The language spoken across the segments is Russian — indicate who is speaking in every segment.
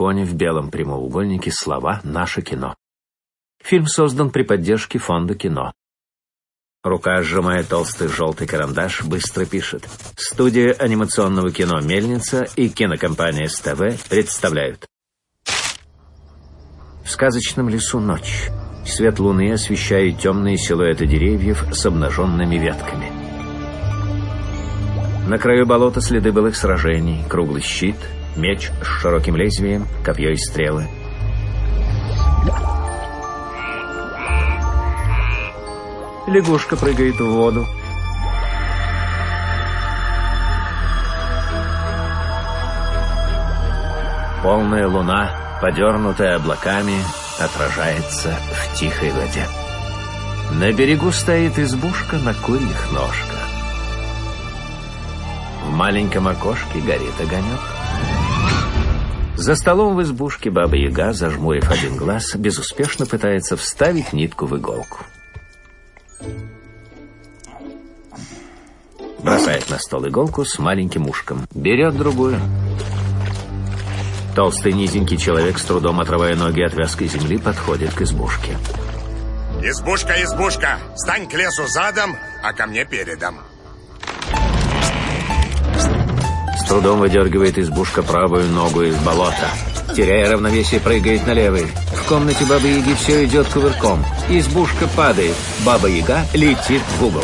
Speaker 1: фоне в белом прямоугольнике слова «Наше кино». Фильм создан при поддержке фонда кино. Рука, сжимая толстый желтый карандаш, быстро пишет. Студия анимационного кино «Мельница» и кинокомпания СТВ представляют. В сказочном лесу ночь. Свет луны освещает темные силуэты деревьев с обнаженными ветками. На краю болота следы былых сражений, круглый щит, меч с широким лезвием, копье и стрелы. Лягушка прыгает в воду. Полная луна, подернутая облаками, отражается в тихой воде. На берегу стоит избушка на курьих ножках. В маленьком окошке горит огонек. За столом в избушке Баба-Яга, зажмурив один глаз, безуспешно пытается вставить нитку в иголку. Бросает на стол иголку с маленьким ушком. Берет другую. Толстый низенький человек, с трудом отрывая ноги от вязкой земли, подходит к избушке.
Speaker 2: Избушка, избушка, стань к лесу задом, а ко мне передом.
Speaker 1: С трудом выдергивает избушка правую ногу из болота. Теряя равновесие, прыгает на левый. В комнате Бабы-Яги все идет кувырком. Избушка падает. Баба-Яга летит в угол.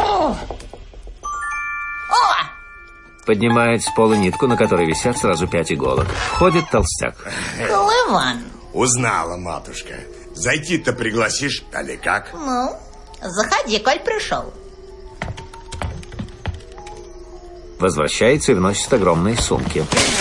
Speaker 1: Поднимает с пола нитку, на которой висят сразу 5 иголок. Входит толстяк.
Speaker 3: Колыван.
Speaker 2: Узнала, матушка. Зайти-то пригласишь, али как?
Speaker 3: Ну, заходи, коль пришел.
Speaker 1: Возвращается и вносит огромные сумки.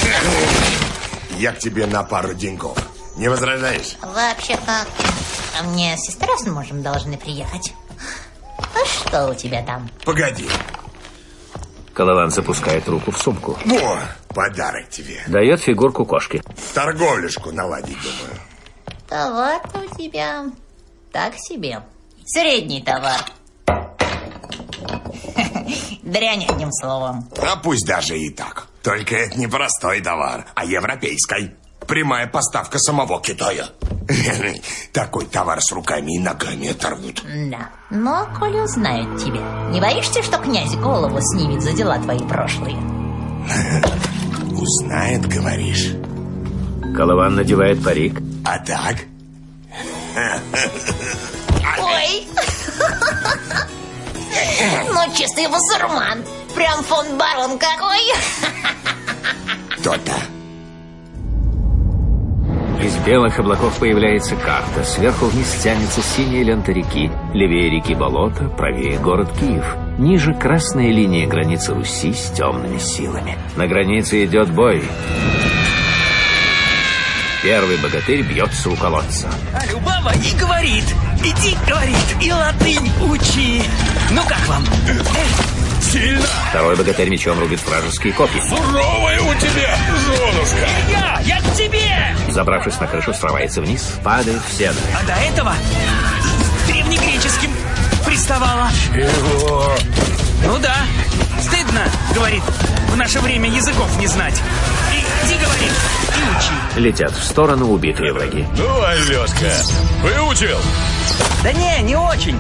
Speaker 2: Я к тебе на пару деньков. Не возражаешь?
Speaker 3: Вообще-то, мне сестра с мужем должны приехать. А что у тебя там?
Speaker 2: Погоди.
Speaker 1: Колыван запускает руку в сумку.
Speaker 2: Во, подарок тебе.
Speaker 1: Дает фигурку кошки.
Speaker 2: Торговлюшку наладить, думаю.
Speaker 3: Товар-то у тебя так себе. Средний товар. Дрянь, одним словом.
Speaker 2: А пусть даже и так. Только это не простой товар, а европейский. Прямая поставка самого Китая. Такой товар с руками и ногами оторвут.
Speaker 3: Да, но коли узнают тебя, не боишься, что князь голову снимет за дела твои прошлые?
Speaker 2: Узнает, говоришь?
Speaker 1: Колыван надевает парик.
Speaker 2: А так?
Speaker 3: Ой! Ну, чистый басурман. Прям фон барон какой.
Speaker 2: То-то.
Speaker 1: Из белых облаков появляется карта. Сверху вниз тянется синяя лента реки. Левее реки болото, правее город Киев. Ниже красная линия границы Руси с темными силами. На границе идет бой. Первый богатырь бьется у колодца.
Speaker 4: А Любава и говорит. Иди, говорит, и латынь учи. Ну как вам?
Speaker 5: Сильно.
Speaker 1: Второй богатырь мечом рубит вражеские копья.
Speaker 5: Суровая у тебя, женушка.
Speaker 4: Я к тебе.
Speaker 1: Забравшись на крышу, срывается вниз, падает в сено.
Speaker 4: А до этого древнегреческим приставала.
Speaker 5: Чего?
Speaker 4: Ну да, стыдно, говорит, в наше время языков не знать. Иди, говорит, и учи.
Speaker 1: Летят в сторону убитые враги.
Speaker 5: Ну, Алёшка, выучил?
Speaker 4: Да не очень.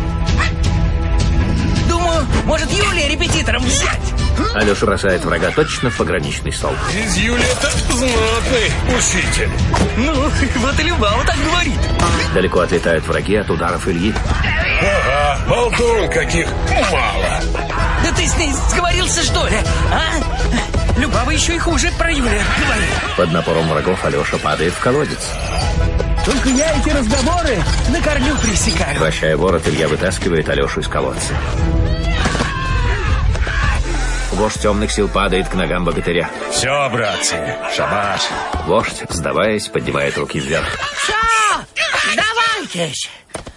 Speaker 4: Думаю, может, Юлия репетитором взять.
Speaker 1: Алеша бросает врага точно в пограничный столб.
Speaker 5: Из Юли-то знатный учитель.
Speaker 4: Ну, вот и Любава так говорит.
Speaker 1: Далеко отлетают враги от ударов Ильи.
Speaker 5: Ага, болтун каких мало.
Speaker 4: Да ты с ней сговорился, что ли, а? Любава еще и хуже про Юлия говорит.
Speaker 1: Под напором врагов Алеша падает в колодец.
Speaker 4: Только я эти разговоры на корню пресекаю.
Speaker 1: Вращая ворот, Илья вытаскивает Алешу из колодца. Вождь темных сил падает к ногам богатыря.
Speaker 5: Все, братцы, шабаш.
Speaker 1: Вождь, сдаваясь, поднимает руки вверх.
Speaker 4: Все, сдавайтесь.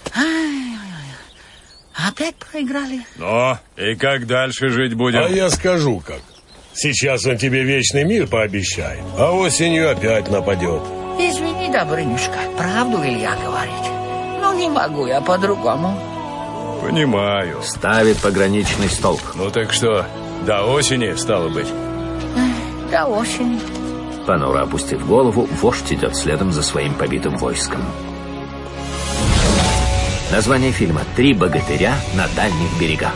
Speaker 4: Опять проиграли?
Speaker 5: Ну, и как дальше жить будем? А я скажу как. Сейчас он тебе вечный мир пообещает, а осенью опять нападет.
Speaker 6: Извини, Добрынюшка, правду Илья говорит. Но не могу я по-другому.
Speaker 5: Понимаю.
Speaker 1: Ставит пограничный столб.
Speaker 5: Ну так что, до осени, стало быть?
Speaker 6: До осени.
Speaker 1: Понуро опустив голову, вождь идет следом за своим побитым войском. Название фильма «Три богатыря на дальних берегах».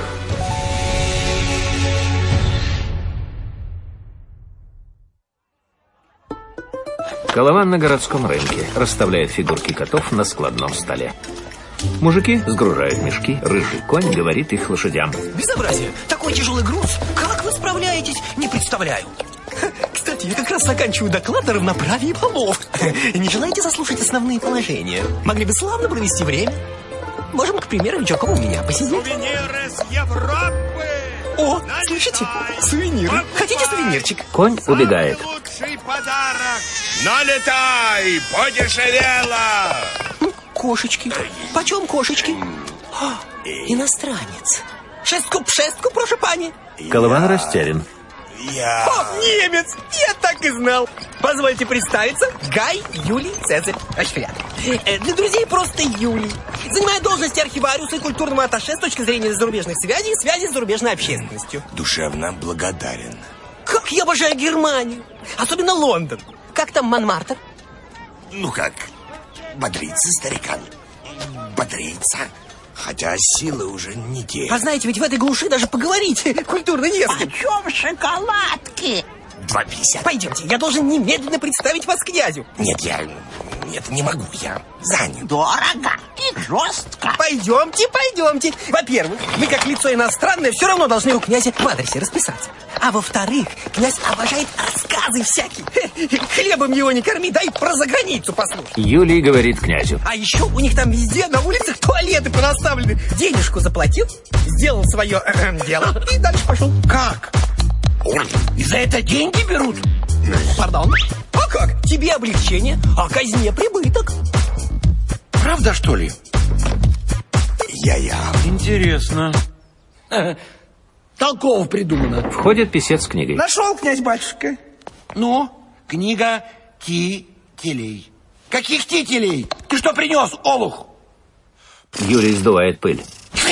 Speaker 1: Колован на городском рынке расставляет фигурки котов на складном столе. Мужики сгружают мешки, рыжий конь говорит их лошадям.
Speaker 7: Безобразие! Такой тяжелый груз! Как вы справляетесь? Не представляю. Кстати, я как раз заканчиваю доклад о равноправии полов. Не желаете заслушать основные положения? Могли бы славно провести время. Можем, к примеру, вечерком у меня посидеть.
Speaker 2: Сувениры с Европы!
Speaker 7: О, слышите? Сувениры. Хотите сувенирчик?
Speaker 1: Конь убегает.
Speaker 2: Лучший подарок! Налетай! Подешевело!
Speaker 7: Кошечки. Почем кошечки? Иностранец. Шестку, прошу пани.
Speaker 1: Колован растерян.
Speaker 7: О, немец! Я так и знал. Позвольте представиться. Гай Юлий Цезарь Ашфиат. Для друзей просто Юлий. Занимаю должность архивариуса и культурного атташе с точки зрения зарубежных связей и связи с зарубежной общественностью.
Speaker 2: Душевно благодарен.
Speaker 7: Как я обожаю Германию. Особенно Лондон. Как там Монмартр?
Speaker 2: Ну как, бодрится старикан. Бодрится. Хотя силы уже не те.
Speaker 7: А знаете, ведь в этой глуши даже поговорить культурно не с кем.
Speaker 6: О чем шоколадки?
Speaker 2: 2,50.
Speaker 7: Пойдемте, я должен немедленно представить вас князю.
Speaker 2: Нет, не могу, я занят.
Speaker 6: Дорого и жестко.
Speaker 7: Пойдемте. Во-первых, вы как лицо иностранное все равно должны у князя в адресе расписаться. А во-вторых, князь обожает рассказы всякие. Хлебом его не корми, дай про заграницу послушать.
Speaker 1: Юлий говорит князю.
Speaker 7: А еще у них там везде на улицах туалеты понаставлены. Денежку заплатил, сделал свое дело и дальше пошел.
Speaker 6: Как? И за это деньги берут?
Speaker 7: Пардон? А как? Тебе облегчение, а казне прибыток.
Speaker 6: Правда, что ли?
Speaker 2: Я.
Speaker 4: Интересно.
Speaker 6: Толково придумано.
Speaker 1: Входит писец с книгой.
Speaker 8: Нашел, князь-батюшка.
Speaker 6: Ну, книга тителей. Каких тителей? Ты что принес, олух?
Speaker 1: Юлий сдувает пыль.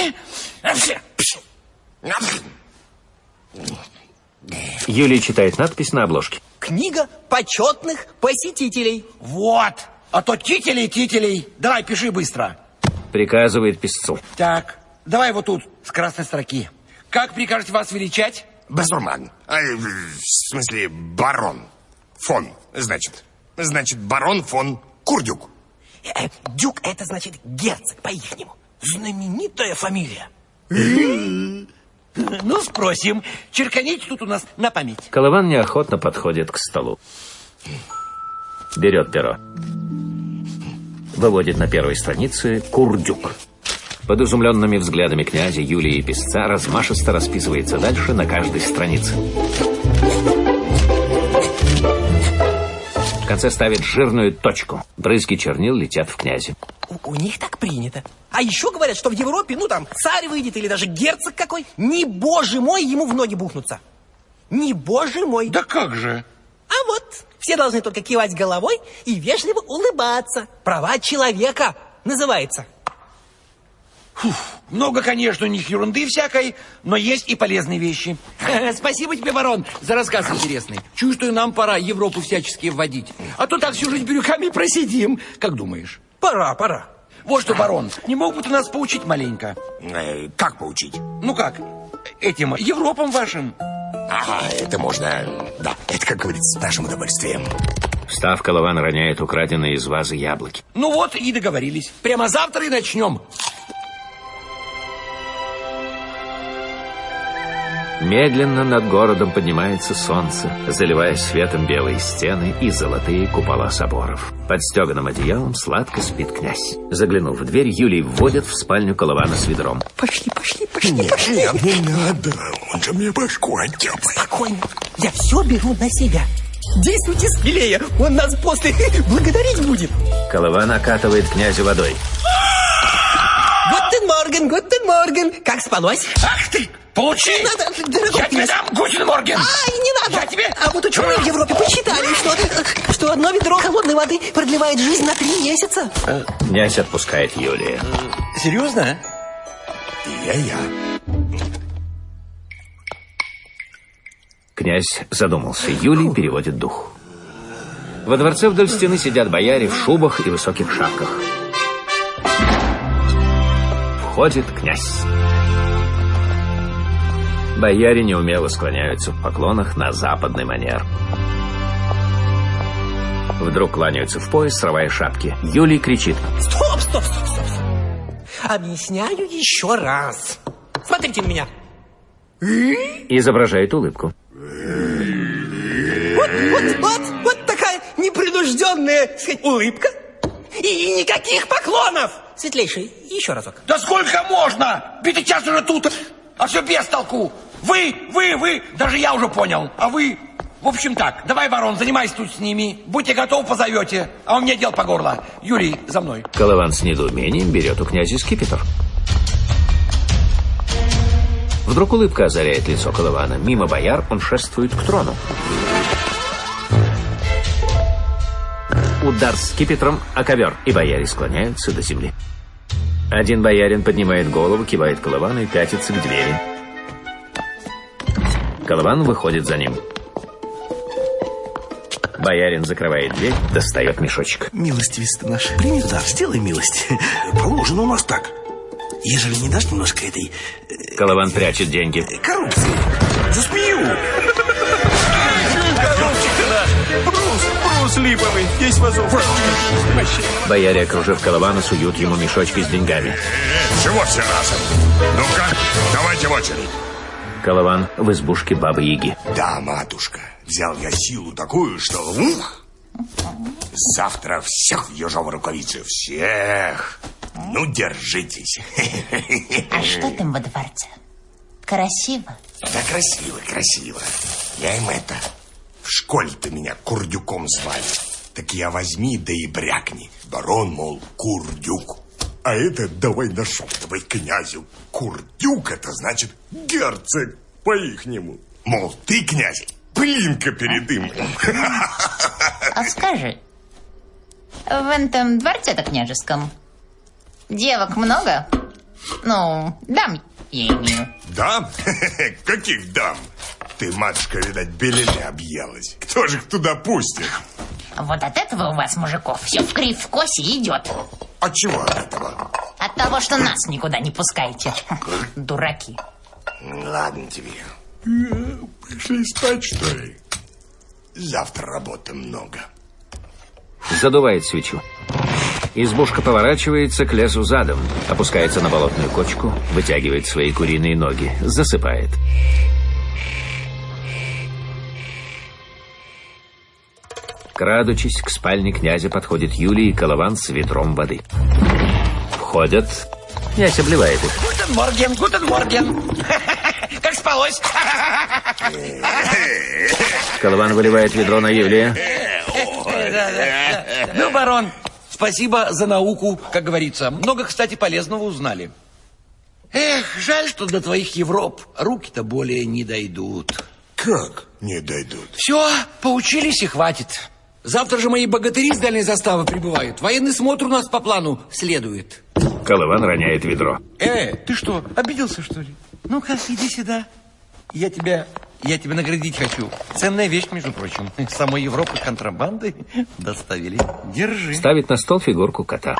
Speaker 1: Юлий читает надпись на обложке.
Speaker 7: Книга почетных посетителей.
Speaker 6: Вот. А то тителей. Давай, пиши быстро.
Speaker 1: Приказывает писцу.
Speaker 6: Так, давай вот тут, с красной строки. Как прикажете вас величать?
Speaker 2: Базурман. В смысле, барон. Фон, значит. Значит, барон фон Курдюк.
Speaker 7: Дюк — это значит герцог по-ихнему. Знаменитая фамилия.
Speaker 6: Ну, спросим. Черканите тут у нас на память.
Speaker 1: Колован неохотно подходит к столу. Берет перо. Выводит на первой странице «Курдюк». Под изумленными взглядами князя, Юлия и писца размашисто расписывается дальше на каждой странице. В конце ставит жирную точку. Брызги чернил летят в князя.
Speaker 7: У них так принято. А еще говорят, что в Европе, царь выйдет или даже герцог какой, не боже мой, ему в ноги бухнутся. Не боже мой.
Speaker 6: Да как же?
Speaker 7: А вот, все должны только кивать головой и вежливо улыбаться. Права человека называется.
Speaker 6: Много, конечно, у них ерунды всякой, но есть и полезные вещи. Спасибо тебе, барон, за рассказ интересный. Чую, что и нам пора Европу всячески вводить. А то так всю жизнь брюками просидим. Как думаешь?
Speaker 7: Пора.
Speaker 6: Вот что, барон, не мог бы ты нас поучить маленько?
Speaker 2: Как поучить?
Speaker 6: Ну как? Этим Европам вашим.
Speaker 2: Ага, это можно. Да, это, как говорится, с нашим удовольствием.
Speaker 1: Встав, Колован роняет украденные из вазы яблоки.
Speaker 6: Ну вот и договорились. Прямо завтра и начнем.
Speaker 1: Медленно над городом поднимается солнце, заливая светом белые стены и золотые купола соборов. Под стеганым одеялом сладко спит князь. Заглянув в дверь, Юлий вводит в спальню Колована с ведром.
Speaker 7: Пошли.
Speaker 2: Нет, не надо. Он же мне башку оттяпает.
Speaker 7: Спокойно. Я все беру на себя. Действуйте смелее. Он нас после благодарить будет.
Speaker 1: Колован окатывает князя водой.
Speaker 7: Гутен морген. Как спалось?
Speaker 6: Ах ты! Получи!
Speaker 7: Не надо, дорогой
Speaker 6: Я тебе дам Гутен Морген!
Speaker 7: Ай, не надо!
Speaker 6: Я тебе...
Speaker 7: А вот ученые в Европе посчитали, что одно ведро холодной воды продлевает жизнь на 3 месяца.
Speaker 1: Князь отпускает Юлия.
Speaker 6: Серьезно?
Speaker 2: Я.
Speaker 1: Князь задумался. Юлий переводит дух. Во дворце вдоль стены сидят бояре в шубах и высоких шапках. Входит князь. Бояре неумело склоняются в поклонах на западный манер. Вдруг кланяются в пояс, срывая шапки. Юлий кричит:
Speaker 7: Стоп, стоп, стоп, стоп. Объясняю еще раз. Смотрите на меня.
Speaker 1: Изображает улыбку.
Speaker 7: Вот такая непринужденная, так сказать, улыбка. И никаких поклонов. Светлейший, еще разок.
Speaker 6: Да сколько можно? Битый час уже тут, а все без толку. Вы, даже я уже понял. А вы, в общем так, давай, Ворон, занимайся тут с ними. Будьте готовы, позовете. А у меня дел по горло. Юрий, за мной.
Speaker 1: Колыван с недоумением берет у князя скипетр. Вдруг улыбка озаряет лицо Колывана. Мимо бояр он шествует к трону. Удар скипетром о ковер, и бояре склоняются до земли. Один боярин поднимает голову, кивает Колывану и пятится к двери. Колыван выходит за ним. Боярин закрывает дверь, достает мешочек.
Speaker 7: Милостивец наш, прими дар, сделай милость. Положено у нас так. Ежели не дашь немножко этой...
Speaker 1: Колыван прячет деньги.
Speaker 7: Коррупции. Засмею. Брус липовый, есть вазов.
Speaker 1: Бояре, окружив Колывана, суют ему мешочки с деньгами.
Speaker 2: Чего все разом? Ну-ка, давайте в очередь.
Speaker 1: Колыван в избушке Бабы-Яги.
Speaker 2: Да, матушка, взял я силу такую, что... Завтра всех в ежовой рукавице, всех. Ну, держитесь.
Speaker 3: А что там во дворце? Красиво?
Speaker 2: Да красиво, красиво. Я им это... В школе-то меня Курдюком звали. Так я возьми, да и брякни. Барон, мол, Курдюк. А это давай нашептывай князю. Курдюк — это значит герцог по-ихнему. Мол, ты, князь, блинка перед им.
Speaker 3: А скажи, в этом дворце-то княжеском девок много? Ну, дам я имею.
Speaker 2: Дам? Каких дам? Ты, матушка, видать, белины объелась. Кто же их туда пустит?
Speaker 3: Вот от этого у вас, мужиков, все в кривь в косе идет.
Speaker 2: От чего от этого?
Speaker 3: От того, что нас никуда не пускаете. Дураки.
Speaker 2: Ладно тебе. Пошли спать, что ли? Завтра работы много.
Speaker 1: Задувает свечу. Избушка поворачивается к лесу задом, опускается на болотную кочку, вытягивает свои куриные ноги, засыпает. Крадучись, к спальне князя подходит Юлий и Колыван с ведром воды. Входят. Князь обливает их.
Speaker 6: Гутен морген. Как спалось?
Speaker 1: Колыван выливает ведро на Юлия.
Speaker 6: Ну, барон, спасибо за науку, как говорится. Много, кстати, полезного узнали. Эх, жаль, что до твоих Европ руки-то более не дойдут.
Speaker 2: Как не дойдут?
Speaker 6: Все, поучились и хватит. Завтра же мои богатыри с дальней заставы прибывают. Военный смотр у нас по плану следует.
Speaker 1: Колыван роняет ведро.
Speaker 6: Ты что, обиделся, что ли? Ну-ка, иди сюда. Я тебя наградить хочу. Ценная вещь, между прочим. С самой Европы контрабандой доставили. Держи.
Speaker 1: Ставит на стол фигурку кота.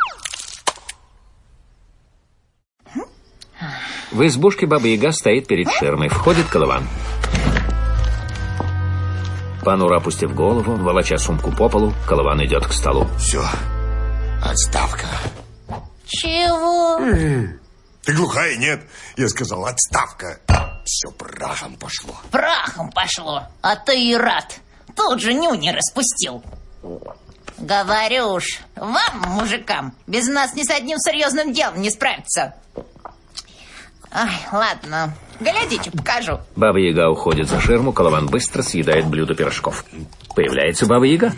Speaker 1: В избушке Баба-Яга стоит перед ширмой. Входит Колыван. Понуро опустив голову, волоча сумку по полу, Колыван идет к столу.
Speaker 2: Все, отставка.
Speaker 3: Чего?
Speaker 2: Ты глухая, нет? Я сказал, отставка. Все прахом пошло.
Speaker 3: Прахом пошло, а ты и рад. Тут же нюни распустил. Говорю уж, вам, мужикам, без нас ни с одним серьезным делом не справиться. Ай, ладно, глядите, покажу.
Speaker 1: Баба-Яга уходит за ширму, Колыван быстро съедает блюдо пирожков. Появляется Баба-Яга.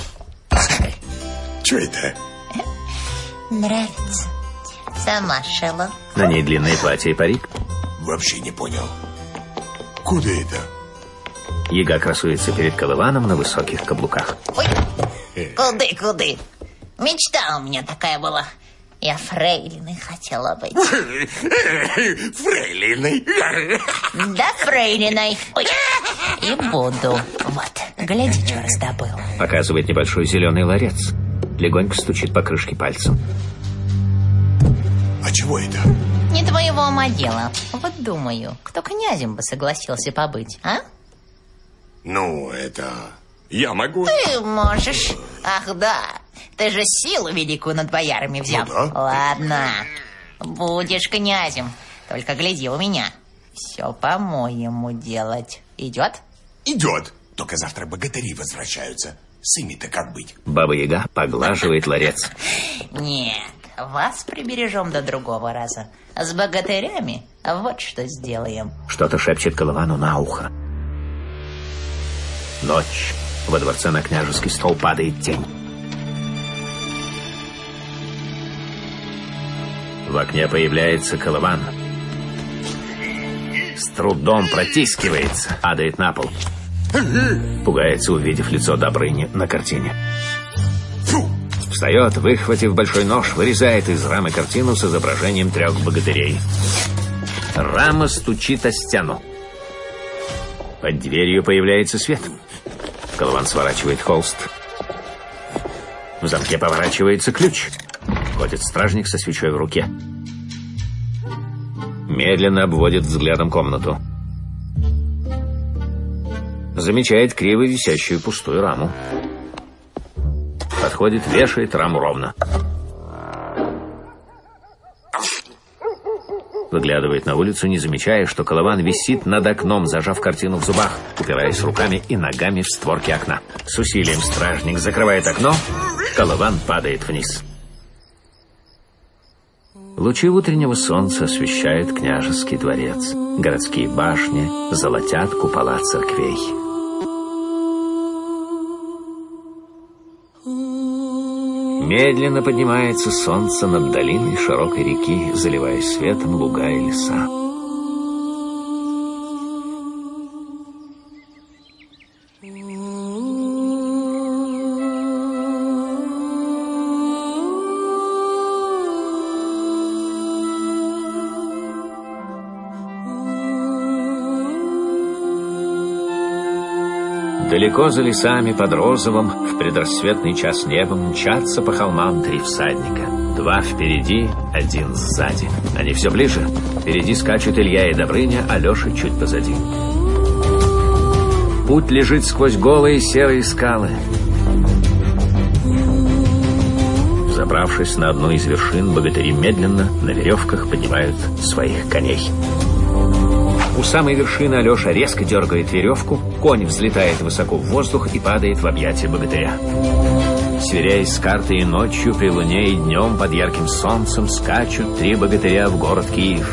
Speaker 2: Что это?
Speaker 3: Нравится. Сама шила.
Speaker 1: На ней длинное платье и парик.
Speaker 2: Вообще не понял. Куда это?
Speaker 1: Яга красуется перед Колываном на высоких каблуках.
Speaker 3: Ой, куды? Мечта у меня такая была. Я фрейлиной хотела быть.
Speaker 2: Фрейлиной?
Speaker 3: Да, фрейлиной. Ой, и буду. Вот, гляди, что раздобыл.
Speaker 1: Показывает небольшой зеленый ларец. Легонько стучит по крышке пальцем.
Speaker 2: А чего это?
Speaker 3: Не твоего ума дело. Вот думаю, кто князем бы согласился побыть, а?
Speaker 2: Ну, это... Я могу.
Speaker 3: Ты можешь. Ах, да. Ты же силу великую над боярами взял.
Speaker 2: Ну, да.
Speaker 3: Ладно. Будешь князем. Только гляди у меня. Все по-моему делать. Идет?
Speaker 2: Идет. Только завтра богатыри возвращаются. С ими-то как быть?
Speaker 1: Баба-яга поглаживает ларец.
Speaker 3: Нет, вас прибережем до другого раза. С богатырями вот что сделаем.
Speaker 1: Что-то шепчет Колывану на ухо. Ночь. Во дворце на княжеский стол падает тень. В окне появляется Колыван. С трудом протискивается, падает на пол. Пугается, увидев лицо Добрыни на картине. Встает, выхватив большой нож, вырезает из рамы картину с изображением 3 богатырей. Рама стучит о стену. Под дверью появляется свет. Колыван сворачивает холст. В замке поворачивается ключ. Ходит стражник со свечой в руке. Медленно обводит взглядом комнату. Замечает криво висящую пустую раму. Подходит, вешает раму ровно. Выглядывает на улицу, не замечая, что Колыван висит над окном, зажав картину в зубах, упираясь руками и ногами в створки окна. С усилием стражник закрывает окно, Колыван падает вниз. Лучи утреннего солнца освещают княжеский дворец. Городские башни золотят купола церквей. Медленно поднимается солнце над долиной широкой реки, заливая светом луга и леса. Далеко за лесами под розовым в предрассветный час небом мчатся по холмам 3 всадника. 2 впереди, 1 сзади. Они все ближе. Впереди скачут Илья и Добрыня, а Леша чуть позади. Путь лежит сквозь голые серые скалы. Забравшись на одну из вершин, богатыри медленно на веревках поднимают своих коней. У самой вершины Алеша резко дергает веревку, конь взлетает высоко в воздух и падает в объятия богатыря. Сверяясь с картой, ночью при луне и днем под ярким солнцем скачут 3 богатыря в город Киев.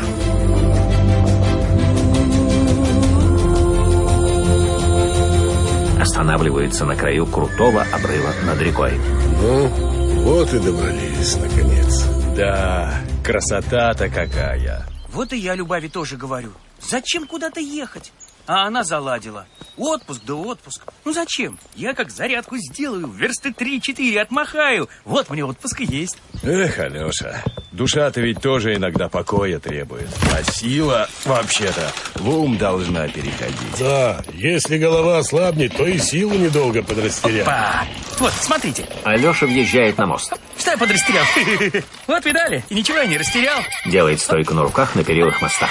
Speaker 1: Останавливаются на краю крутого обрыва над рекой.
Speaker 5: Ну, вот и добрались, наконец.
Speaker 8: Да, красота-то какая.
Speaker 4: Вот и я Любави тоже говорю. Зачем куда-то ехать? А она заладила. Отпуск да отпуск. Ну зачем? Я как зарядку сделаю, версты 3-4 отмахаю. Вот мне отпуск и есть.
Speaker 8: Эх, Алеша, душа-то ведь тоже иногда покоя требует. А сила, вообще-то, в ум должна переходить.
Speaker 5: Да, если голова ослабнет, то и силу недолго подрастеряет.
Speaker 4: Опа! Вот, смотрите.
Speaker 1: Алеша въезжает на мост.
Speaker 4: Что я подрастерял? Вот, видали? И ничего я не растерял.
Speaker 1: Делает стойку на руках на перилах моста.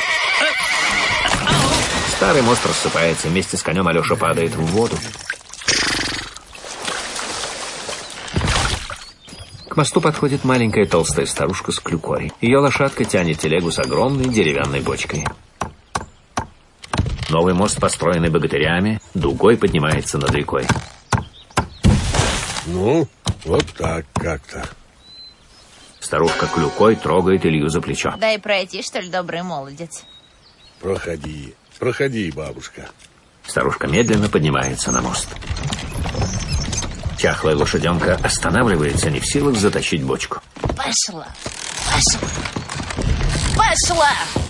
Speaker 1: Старый мост рассыпается, вместе с конем Алеша падает в воду. К мосту подходит маленькая толстая старушка с клюкой. Ее лошадка тянет телегу с огромной деревянной бочкой. Новый мост, построенный богатырями, дугой поднимается над рекой.
Speaker 5: Ну, вот так как-то.
Speaker 1: Старушка клюкой трогает Илью за плечо.
Speaker 3: Дай пройти, что ли, добрый молодец.
Speaker 5: Проходи, проходи, бабушка.
Speaker 1: Старушка медленно поднимается на мост. Чахлая лошаденка останавливается, не в силах затащить бочку.
Speaker 3: Пошла, пошла, пошла!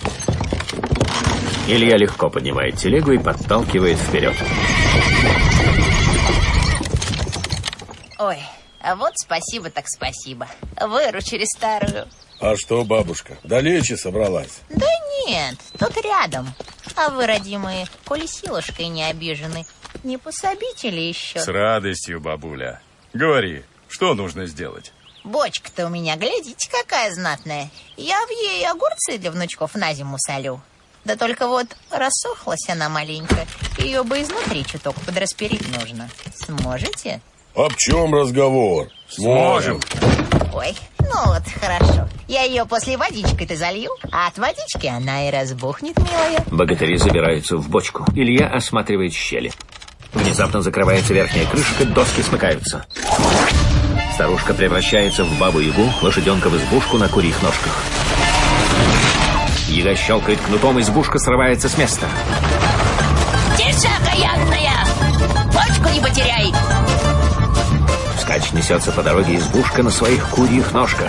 Speaker 1: Илья легко поднимает телегу и подталкивает вперед.
Speaker 3: Ой, А вот спасибо так спасибо. Выручили старую.
Speaker 5: А что, бабушка, далече собралась?
Speaker 3: Да нет, тут рядом. А вы, родимые, коли силушкой не обижены, не пособите ли еще?
Speaker 8: С радостью, бабуля. Говори, что нужно сделать?
Speaker 3: Бочка-то у меня, глядите, какая знатная. Я в ей огурцы для внучков на зиму солю. Да только вот рассохлась она маленько. Ее бы изнутри чуток подрасперить нужно. Сможете?
Speaker 5: Об чем разговор? Сможем.
Speaker 3: Ой, ну вот, хорошо. Я ее после водичкой-то залью, а от водички она и разбухнет, милая.
Speaker 1: Богатыри забираются в бочку. Илья осматривает щели. Внезапно закрывается верхняя крышка, доски смыкаются. Старушка превращается в бабу-ягу, лошаденка в избушку на курьих ножках. Яга щелкает кнутом, избушка срывается с места.
Speaker 3: Тише, окаянная! Бочку не потеряй!
Speaker 1: Вскачь несется по дороге избушка на своих курьих ножках.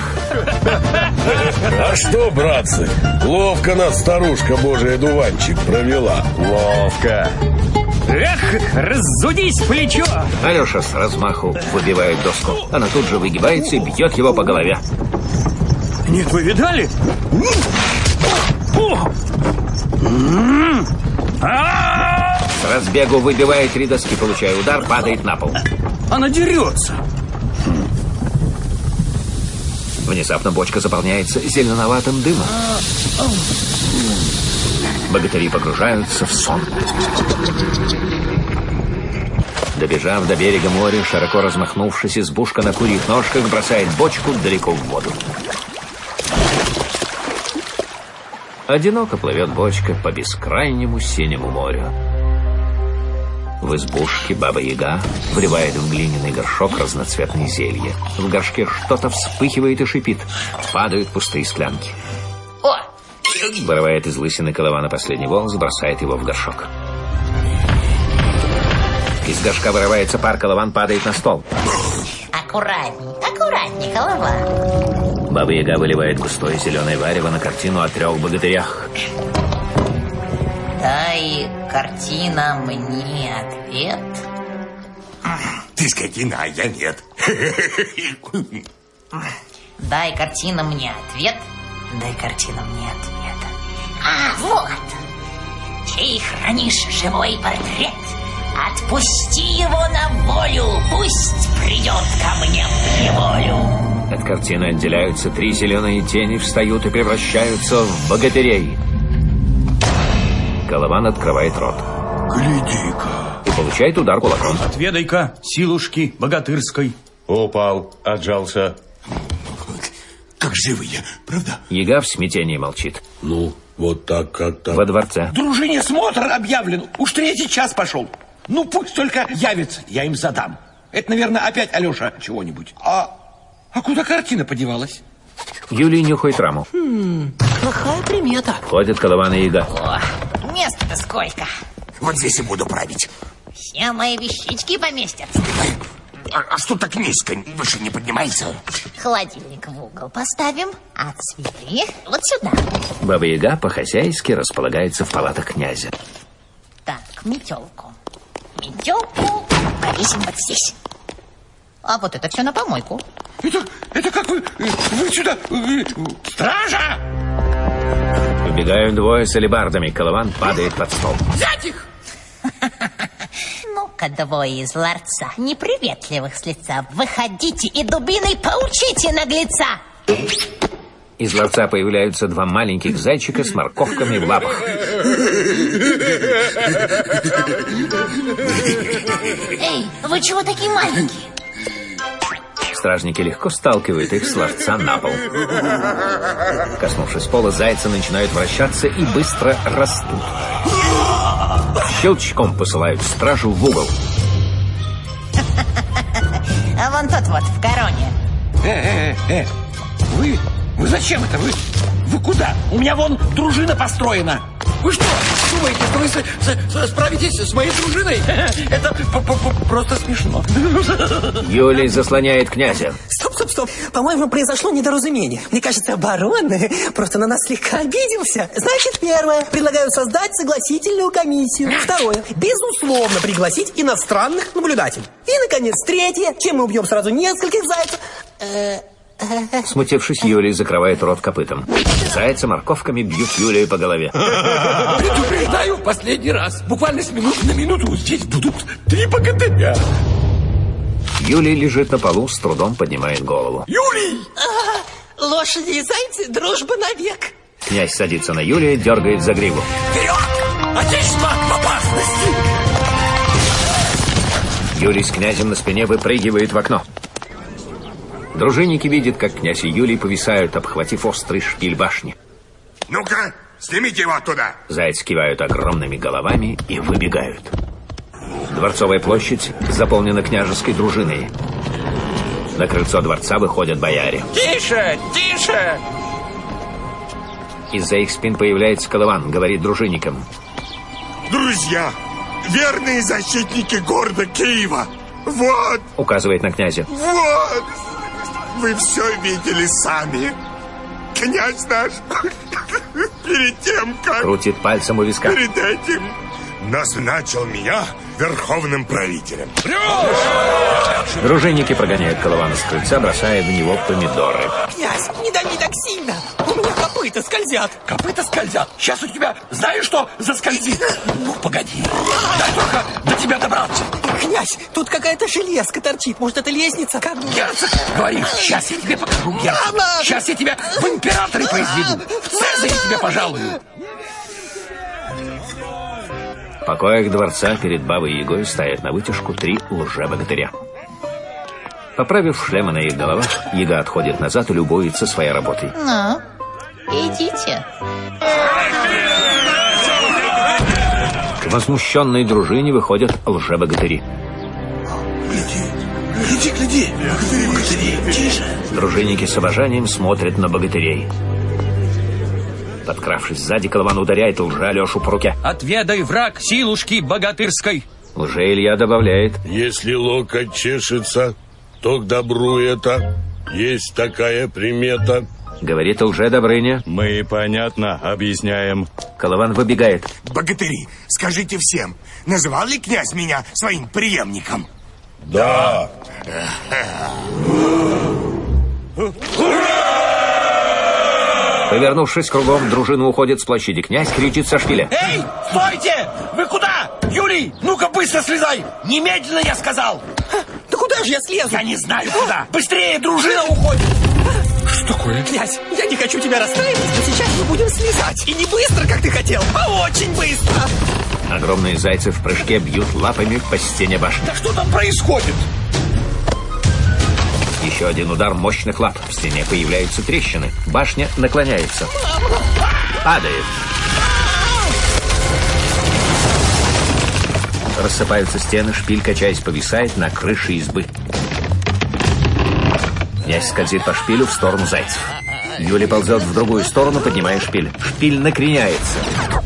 Speaker 5: А что, братцы, ловко нас старушка божий одуванчик провела.
Speaker 8: Ловко.
Speaker 4: Эх, разудись плечо!
Speaker 1: Алеша с размаху выбивает доску. Она тут же выгибается и бьет его по голове.
Speaker 4: Нет, вы видали?
Speaker 1: С разбегу выбивает 3 доски, получая удар, падает на пол.
Speaker 4: Она дерется.
Speaker 1: Внезапно бочка заполняется зеленоватым дымом. Богатыри погружаются в сон. Добежав до берега моря, широко размахнувшись, избушка на курьих ножках бросает бочку далеко в воду. Одиноко плывет бочка по бескрайнему синему морю. В избушке Баба-Яга вливает в глиняный горшок разноцветные зелья. В горшке что-то вспыхивает и шипит. Падают пустые склянки.
Speaker 3: О!
Speaker 1: Вырывает из лысины Колывана последний волос, бросает его в горшок. Из горшка вырывается пар, Колыван падает на стол.
Speaker 3: Аккуратней, аккуратней, Колыван.
Speaker 1: Баба-Яга выливает густое зеленое варево на картину о 3 богатырях.
Speaker 3: Дай, картина, мне ответ.
Speaker 2: Ты скотина, а я нет.
Speaker 3: Дай, картина, мне ответ. Дай, картина, мне ответ. А, вот! Чей хранишь живой портрет? Отпусти его на волю, пусть придет ко мне в неволю.
Speaker 1: От картины отделяются 3 зеленые тени, встают и превращаются в богатырей. Колыван открывает рот.
Speaker 2: Гляди-ка.
Speaker 1: И получает удар кулаком.
Speaker 4: Отведай-ка силушки богатырской.
Speaker 8: Упал, отжался.
Speaker 2: Как живые, правда?
Speaker 1: Яга в смятении молчит.
Speaker 5: Ну, вот так как-то.
Speaker 1: Во дворце.
Speaker 6: Дружине смотр объявлен. Уж 3-й час пошел. Ну, пусть только явится, я им задам. Это, наверное, опять Алеша чего-нибудь. А куда картина подевалась?
Speaker 1: Юлий нюхает раму.
Speaker 7: Плохая примета.
Speaker 1: Ходит Колыван и Яга.
Speaker 3: О, места-то сколько.
Speaker 2: Вот здесь и буду править.
Speaker 3: Все мои вещички поместятся.
Speaker 2: А что так низко? Выше не поднимается?
Speaker 3: Холодильник в угол поставим, а цветы вот сюда.
Speaker 1: Баба-Яга по-хозяйски располагается в палатах князя.
Speaker 3: Так, метелку. Метелку повесим вот здесь. А вот это все на помойку.
Speaker 6: Это как вы сюда... Стража!
Speaker 1: Убегают 2 с алебардами. Колыван падает под стол.
Speaker 6: Взять их!
Speaker 3: Ну-ка, 2 из ларца, неприветливых с лица, выходите и дубиной поучите наглеца.
Speaker 1: Из ларца появляются 2 маленьких зайчика с морковками в лапах.
Speaker 3: Эй, вы чего такие маленькие?
Speaker 1: Стражники легко сталкивают их с ларца на пол. Коснувшись пола, зайцы начинают вращаться и быстро растут. Щелчком посылают стражу в угол.
Speaker 3: А вон тот вот в короне.
Speaker 6: Вы зачем это? Вы куда? У меня вон дружина построена. Вы что, думаете, что вы справитесь с моей дружиной? Это просто смешно.
Speaker 1: Юлий заслоняет князя.
Speaker 7: Стоп. По-моему, произошло недоразумение. Мне кажется, барон просто на нас слегка обиделся. Значит, первое. Предлагаю создать согласительную комиссию. Второе. Безусловно, пригласить иностранных наблюдателей. И, наконец, третье. Чем мы убьем сразу нескольких зайцев?
Speaker 1: Смутившись, Юлий закрывает рот копытом. Зайцы морковками бьют Юлия по голове.
Speaker 6: Предупреждаю, последний раз. Буквально с минуты на минуту здесь будут 3 богатыря.
Speaker 1: Юлий лежит на полу, с трудом поднимает голову.
Speaker 6: Юлий!
Speaker 7: Лошади и зайцы, дружба навек.
Speaker 1: Князь садится на Юлия, дергает за гриву.
Speaker 6: Вперед! Отечество в опасности!
Speaker 1: Юлий с князем на спине выпрыгивает в окно. Дружинники видят, как князь и Юлий повисают, обхватив острый шпиль башни.
Speaker 2: Ну-ка, снимите его оттуда.
Speaker 1: Зайцы кивают огромными головами и выбегают. Дворцовая площадь заполнена княжеской дружиной. На крыльцо дворца выходят бояре.
Speaker 6: Тише!
Speaker 1: Из-за их спин появляется Колыван, говорит дружинникам.
Speaker 2: Друзья, верные защитники города Киева. Вот!
Speaker 1: Указывает на князя.
Speaker 2: Вот! Вы все видели сами. Князь наш перед тем, как...
Speaker 1: Крутит пальцем у виска.
Speaker 2: Перед этим назначил меня верховным правителем.
Speaker 1: Дружинники прогоняют Колывана с крыльца, бросая в него помидоры.
Speaker 7: Князь, не дави так сильно. У меня копыта скользят.
Speaker 6: Копыта скользят. Сейчас у тебя, знаешь что, заскользит. Ну, погоди. Дай только до тебя добраться.
Speaker 7: Князь, тут какая-то железка торчит. Может, это лестница? Как...
Speaker 6: Герцог, говоришь, сейчас я тебе покажу, герцог. Сейчас я тебя в императоры произведу. В Цезаре тебе пожалую.
Speaker 1: В покоях дворца перед Бабой Ягой стоят на вытяжку 3 лже-богатыря. Поправив шлемы на их головах, Яга отходит назад и любуется своей работой.
Speaker 3: Ну, идите.
Speaker 1: К возмущенной дружине выходят лже-богатыри.
Speaker 2: Гляди. Богатыри. Тише.
Speaker 1: Дружинники с обожанием смотрят на богатырей. Подкравшись сзади, Колыван ударяет лже-Алешу по руке.
Speaker 4: Отведай, враг, силушки богатырской.
Speaker 1: Лже-Илья добавляет.
Speaker 5: Если локоть чешется, то к добру это. Есть такая примета.
Speaker 1: Говорит лже-Добрыня.
Speaker 8: Мы понятно объясняем.
Speaker 1: Колыван выбегает.
Speaker 2: Богатыри, скажите всем, называл ли князь меня своим преемником?
Speaker 5: Да.
Speaker 1: Повернувшись кругом, дружина уходит с площади. Князь кричит со шпиля.
Speaker 6: Эй, стойте! Вы куда? Юлий, ну-ка быстро слезай! Немедленно, я сказал!
Speaker 7: Да куда же я слезу?
Speaker 6: Я не знаю куда! Быстрее, дружина уходит! Что такое?
Speaker 7: Князь, я не хочу тебя расстраивать, но сейчас мы будем слезать. И не быстро, как ты хотел, а очень быстро.
Speaker 1: Огромные зайцы в прыжке бьют лапами по стене башни.
Speaker 6: Да что там происходит?
Speaker 1: Еще один удар мощных лап. В стене появляются трещины. Башня наклоняется. Падает. Рассыпаются стены, шпиль, качаясь, повисает на крыше избы. Князь скользит по шпилю в сторону зайцев. Юлий ползет в другую сторону, поднимая шпиль. Шпиль накреняется.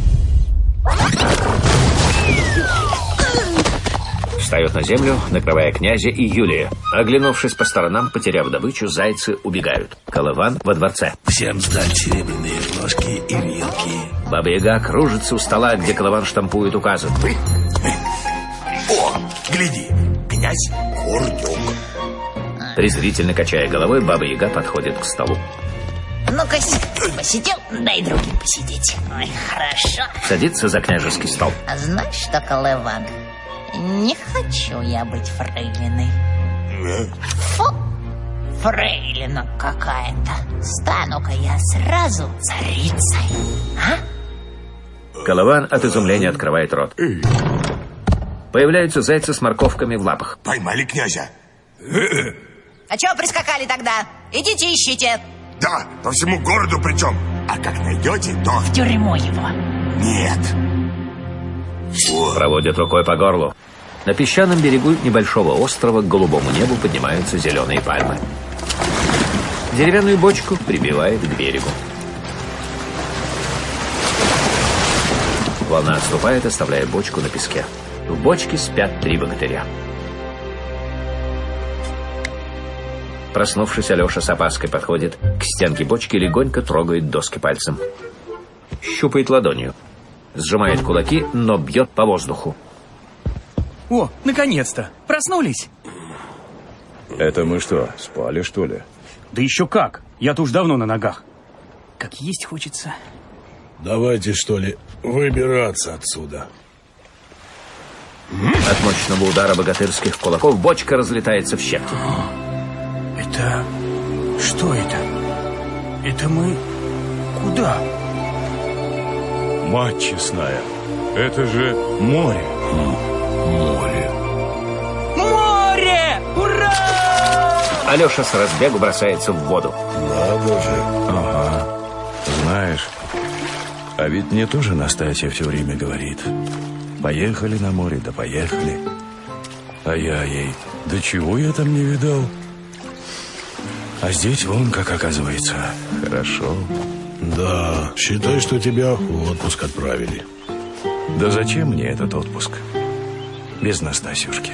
Speaker 1: Встает на землю, накрывая князя и Юлия. Оглянувшись по сторонам, потеряв добычу, зайцы убегают. Колыван во дворце.
Speaker 2: Всем сдать серебряные ложки и вилки.
Speaker 1: Баба-Яга кружится у стола, где Колыван штампует указы.
Speaker 2: О, гляди, князь Курдюк.
Speaker 1: Презрительно качая головой, Баба-Яга подходит к столу.
Speaker 3: Ну-ка, посидел, дай другим посидеть. Ой, хорошо.
Speaker 1: Садится за княжеский стол.
Speaker 3: А знаешь что, Колыван? Не хочу я быть фрейлиной. Фу, фрейлина какая-то. Стану-ка я сразу царицей. А?
Speaker 1: Колыван от изумления открывает рот. Появляются зайцы с морковками в лапах.
Speaker 2: Поймали князя.
Speaker 3: А чего прискакали тогда? Идите ищите.
Speaker 2: Да, по всему городу причем. А как найдете, то...
Speaker 3: В тюрьму его.
Speaker 2: Нет.
Speaker 1: Проводят рукой по горлу. На песчаном берегу небольшого острова к голубому небу поднимаются зеленые пальмы. Деревянную бочку прибивает к берегу. Волна отступает, оставляя бочку на песке. В бочке спят 3 богатыря. Проснувшись, Алеша с опаской подходит к стенке бочки и легонько трогает доски пальцем. Щупает ладонью. Сжимает кулаки, но бьет по воздуху.
Speaker 4: О, наконец-то! Проснулись?
Speaker 8: Это мы что, спали, что ли?
Speaker 4: Да еще как! Я-то уж давно на ногах. Как есть хочется.
Speaker 5: Давайте, что ли, выбираться отсюда.
Speaker 1: От мощного удара богатырских кулаков бочка разлетается в щепки.
Speaker 4: Это... Что это? Это мы... Куда?
Speaker 8: Мать честная, это же море.
Speaker 5: Море.
Speaker 4: Море! Ура!
Speaker 1: Алеша с разбегу бросается в воду.
Speaker 5: Надо же.
Speaker 8: Ага. Знаешь, а ведь мне тоже Настасья все время говорит: поехали на море, да поехали. А я ей: да чего я там не видал? А здесь вон как оказывается. Хорошо.
Speaker 5: Да, считай, что тебя в отпуск отправили.
Speaker 8: Да зачем мне этот отпуск? Без Настасюшки.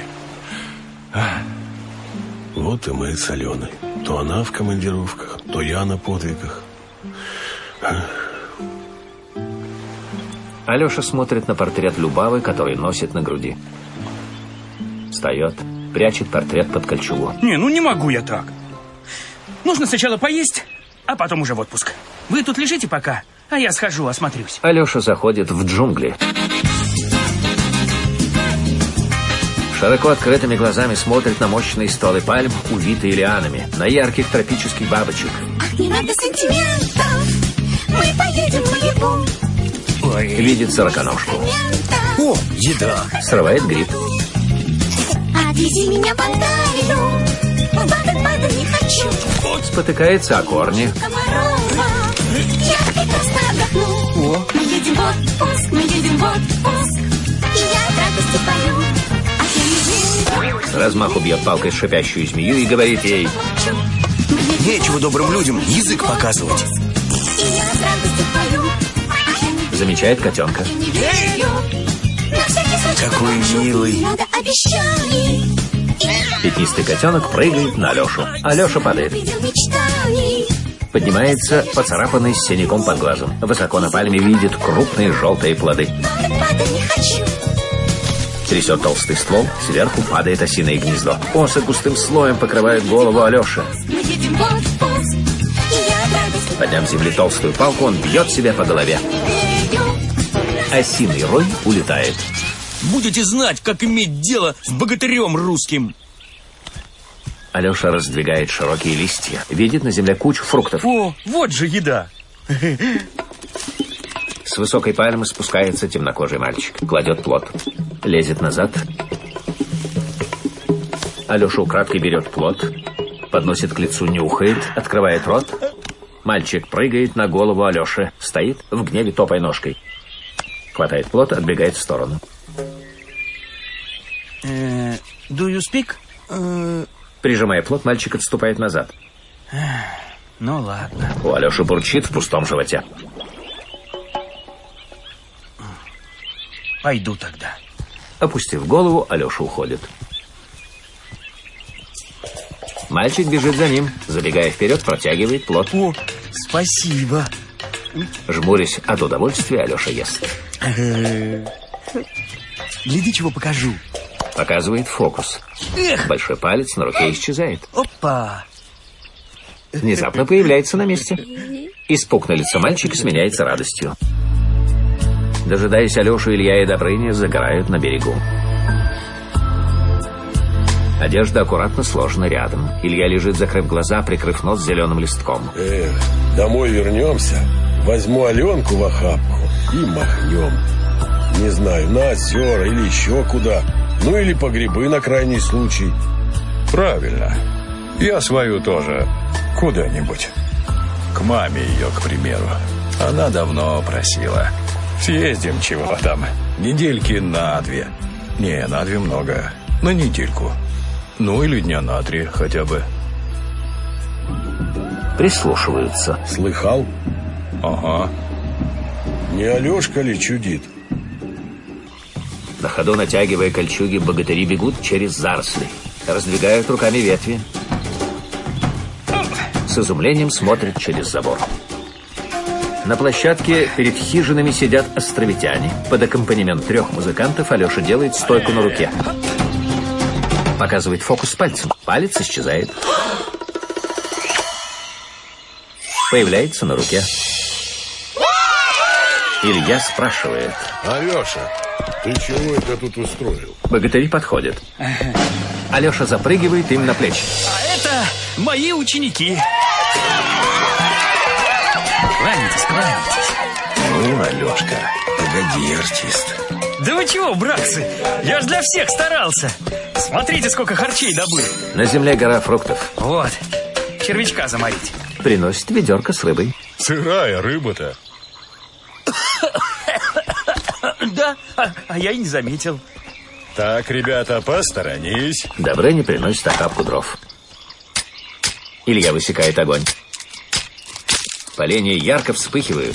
Speaker 5: Вот и мы с Аленой. То она в командировках, то я на подвигах.
Speaker 1: Алеша смотрит на портрет Любавы, который носит на груди. Встает, прячет портрет под кольчугу.
Speaker 4: Не, ну не могу я так. Нужно сначала поесть, а потом уже в отпуск. Вы тут лежите пока, а я схожу, осмотрюсь.
Speaker 1: Алеша заходит в джунгли. Широко открытыми глазами смотрит на мощные стволы пальм, увитые лианами, на ярких тропических бабочек.
Speaker 9: Ах, не надо сантиментов, мы поедем в Малибу.
Speaker 4: Ой.
Speaker 1: Видит сороконожку.
Speaker 7: О, еда.
Speaker 1: Срывает гриб.
Speaker 9: Отвези меня в Анталию, в Баден-Баден не хочу.
Speaker 1: Спотыкается о корни.
Speaker 9: Комарова, я прекрасно отдохну. Мы едем в отпуск, мы едем в отпуск, и я от радости пою.
Speaker 1: С размаху бьет палкой шипящую змею и говорит ей:
Speaker 7: Нечего добрым людям язык показывать.
Speaker 9: И я с радостью пою.
Speaker 1: Замечает котенка.
Speaker 9: Не верю, на всякий случай
Speaker 7: Какой
Speaker 9: покажу.
Speaker 7: милый.
Speaker 9: Не надо обещаний.
Speaker 1: Пятнистый котенок прыгает на Алешу. Алеша падает.
Speaker 9: Видел мечтаний.
Speaker 1: Поднимается, поцарапанный с синяком под глазом. Высоко на пальме видит крупные желтые плоды.
Speaker 9: Баден-Баден не хочу.
Speaker 1: Трясет толстый ствол, сверху падает осиное гнездо. Осы густым слоем покрывают голову Алеши.
Speaker 9: Мы едем в отпуск, и я от радости
Speaker 1: Подняв с земли толстую палку, он бьет себя по голове.
Speaker 9: пою.
Speaker 1: Осиный рой улетает.
Speaker 4: Будете знать, как иметь дело с богатырем русским.
Speaker 1: Алеша раздвигает широкие листья. Видит на земле кучу фруктов.
Speaker 4: О, вот же еда.
Speaker 1: С высокой пальмы спускается темнокожий мальчик. Кладет плод. Лезет назад. Алеша украдкой берет плод. Подносит к лицу, нюхает. Открывает рот. Мальчик прыгает на голову Алеши. Стоит, в гневе топая ножкой. Хватает плод, отбегает в сторону.
Speaker 4: Do you speak?
Speaker 1: Прижимая плод, мальчик отступает назад.
Speaker 4: Ну ладно.
Speaker 1: У Алеши бурчит в пустом животе.
Speaker 4: Пойду тогда.
Speaker 1: Опустив голову, Алеша уходит. Мальчик бежит за ним. Забегая вперед, протягивает плод.
Speaker 4: О, спасибо.
Speaker 1: Жмурясь от удовольствия, Алеша ест.
Speaker 4: Гляди, чего покажу.
Speaker 1: Показывает фокус.
Speaker 4: Эх!
Speaker 1: Большой палец на руке исчезает.
Speaker 4: Опа!
Speaker 1: Внезапно появляется на месте. Испуг на лице мальчика сменяется радостью. Дожидаясь Алешу, Илья и Добрыня загорают на берегу. Одежда аккуратно сложена рядом. Илья лежит, закрыв глаза, прикрыв нос зеленым листком.
Speaker 5: Домой вернемся, возьму Аленку в охапку и махнем. Не знаю, на озера или еще куда. Ну или по грибы на крайний случай.
Speaker 8: Правильно. Я свою тоже куда-нибудь. К маме ее, к примеру. Она давно просила. Съездим чего там. Недельки на 2. Не, на 2 много. На недельку. Ну или дня на 3 хотя бы.
Speaker 1: Прислушиваются.
Speaker 5: Слыхал?
Speaker 8: Ага.
Speaker 5: Не Алешка ли чудит?
Speaker 1: На ходу, натягивая кольчуги, богатыри бегут через заросли. Раздвигают руками ветви. С изумлением смотрят через забор. На площадке перед хижинами сидят островитяне. Под аккомпанемент 3 музыкантов Алеша делает стойку на руке. Показывает фокус пальцем. Палец исчезает. Появляется на руке. Илья спрашивает:
Speaker 5: Алеша, ты чего это тут устроил?
Speaker 1: Богатыри подходят. Алеша запрыгивает им на плечи.
Speaker 4: А это мои ученики. Кланяйтесь, кланяйтесь.
Speaker 8: Ну, Алешка, погоди, артист.
Speaker 4: Да вы чего, братцы? Я ж для всех старался. Смотрите, сколько харчей добыл.
Speaker 1: На земле гора фруктов.
Speaker 4: Вот, червячка заморить.
Speaker 1: Приносит ведерко с рыбой.
Speaker 8: Сырая рыба-то.
Speaker 4: Да, а я и не заметил.
Speaker 8: Так, ребята, посторонись.
Speaker 1: Добрыня приносит охапку дров. Илья высекает огонь. Поленья ярко вспыхивают.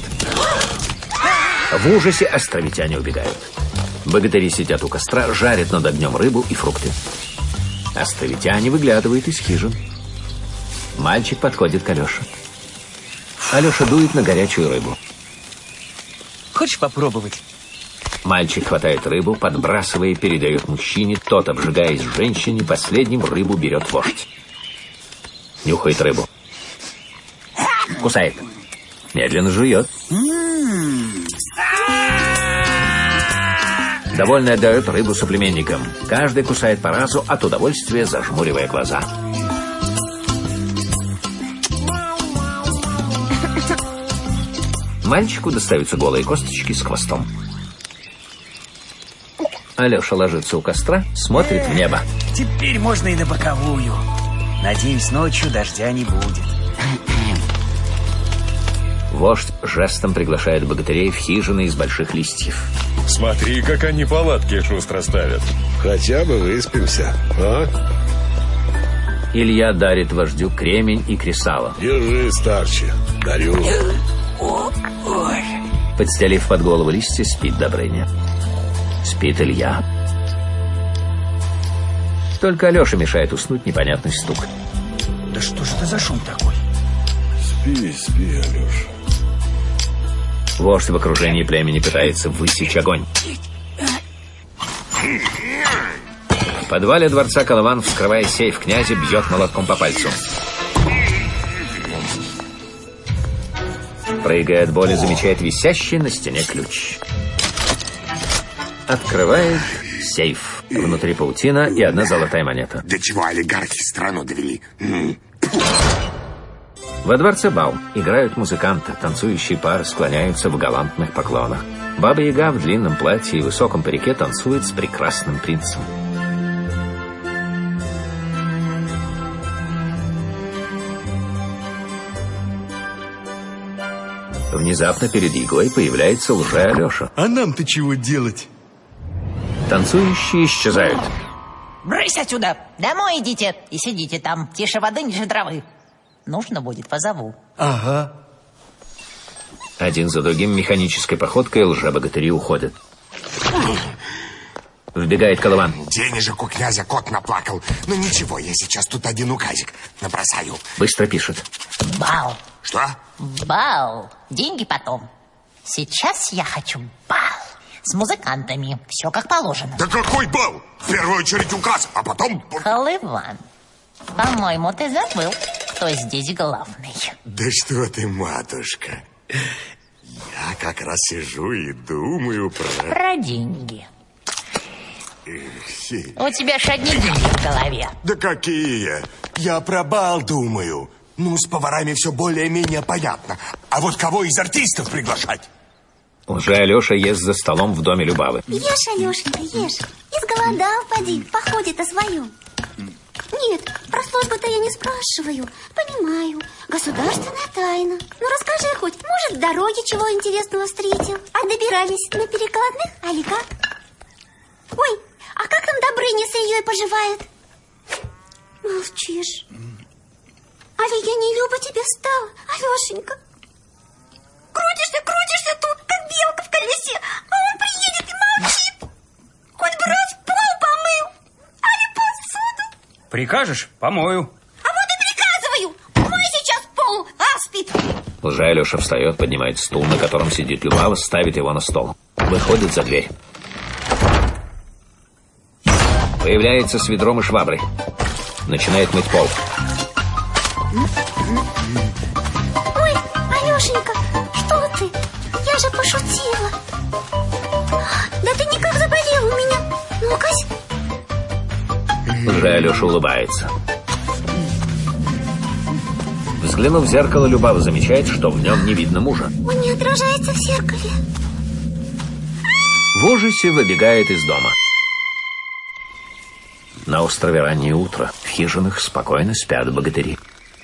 Speaker 1: В ужасе островитяне убегают. Богатыри сидят у костра, жарят над огнем рыбу и фрукты. Островитяне выглядывают из хижин. Мальчик подходит к Алёше. Алёша дует на горячую рыбу.
Speaker 4: Хочешь попробовать?
Speaker 1: Мальчик хватает рыбу, подбрасывая и передает мужчине. Тот, обжигаясь женщине, последним рыбу берет вождь. Нюхает рыбу. Кусает. Медленно жует. Довольно отдает рыбу соплеменникам. Каждый кусает по разу, от удовольствия зажмуривая глаза. Мальчику достаются голые косточки с хвостом. Алеша ложится у костра, смотрит в небо.
Speaker 4: Теперь можно и на боковую. Надеюсь, ночью дождя не будет.
Speaker 1: Вождь жестом приглашает богатырей в хижины из больших листьев.
Speaker 8: Смотри, как они палатки шустро ставят.
Speaker 5: Хотя бы выспимся, а?
Speaker 1: Илья дарит вождю кремень и кресало.
Speaker 5: Держи, старче, дарю.
Speaker 1: Подстелив под голову листья, спит Добрыня. Спит Илья. Только Алёше мешает уснуть непонятный стук.
Speaker 4: Да что же это за шум такой?
Speaker 5: Спи, спи, Алеша.
Speaker 1: Вождь в окружении племени пытается высечь огонь. В подвале дворца Колыван, вскрывая сейф князя, бьет молотком по пальцу. Прыгая от боли, замечает висящий на стене ключ. Открывает сейф. Внутри паутина и одна золотая монета.
Speaker 2: До чего олигархи страну довели?
Speaker 1: Во дворце бал. Играют музыканты. Танцующие пары склоняются в галантных поклонах. Баба-Яга в длинном платье и высоком парике танцует с прекрасным принцем. Внезапно перед Ягой появляется лже-Алеша.
Speaker 6: А нам-то чего делать?
Speaker 1: Танцующие исчезают.
Speaker 3: Брысь отсюда! Домой идите и сидите там. Тише воды, ниже травы. Нужно будет, позову.
Speaker 6: Ага.
Speaker 1: Один за другим механической походкой лже-богатыри уходят. Вбегает Колыван.
Speaker 2: Денежек у князя кот наплакал. Ну ничего, я сейчас тут один указик набросаю.
Speaker 1: Быстро пишет.
Speaker 3: Бал.
Speaker 2: Что?
Speaker 3: Бал. Деньги потом. Сейчас я хочу бал. С музыкантами. Все как положено.
Speaker 2: Да какой бал? В первую очередь указ, а потом...
Speaker 3: Колыван, по-моему, ты забыл, кто здесь главный.
Speaker 2: Да что ты, матушка. Я как раз сижу и думаю
Speaker 3: Про деньги. У тебя ж одни деньги в голове.
Speaker 2: Да какие? Я про бал думаю. Ну, с поварами все более-менее понятно. А вот кого из артистов приглашать?
Speaker 1: Лже-Алеша ест за столом в доме Любавы.
Speaker 9: Ешь, Алешенька, ешь. Изголодал, поди, походит о своем. Нет, про службу-то я не спрашиваю. Понимаю, государственная тайна. Ну, расскажи хоть, может, в дороге чего интересного встретил? А добирались на перекладных, али как? Ой, а как там Добрыня с Ильей поживает? Молчишь. Али я не люба тебе стала, Алешенька. Крутишься тут, как белка в колесе, а он приедет и молчит.
Speaker 4: Прикажешь? Помою.
Speaker 9: А вот и приказываю! Мой сейчас пол аспид!
Speaker 1: Лжа-Алеша встает, поднимает стул, на котором сидит Любава, ставит его на стол. Выходит за дверь. Появляется с ведром и шваброй. Начинает мыть пол.
Speaker 9: Ой, Алешенька, что ты? Я же пошутила. Да ты никак заболел у меня. Ну-кась.
Speaker 1: Лжа-Алеша улыбается. Взглянув в зеркало, Любава замечает, что в нем не видно мужа.
Speaker 9: Он не отражается в зеркале.
Speaker 1: В ужасе выбегает из дома. На острове раннее утро. В хижинах спокойно спят богатыри.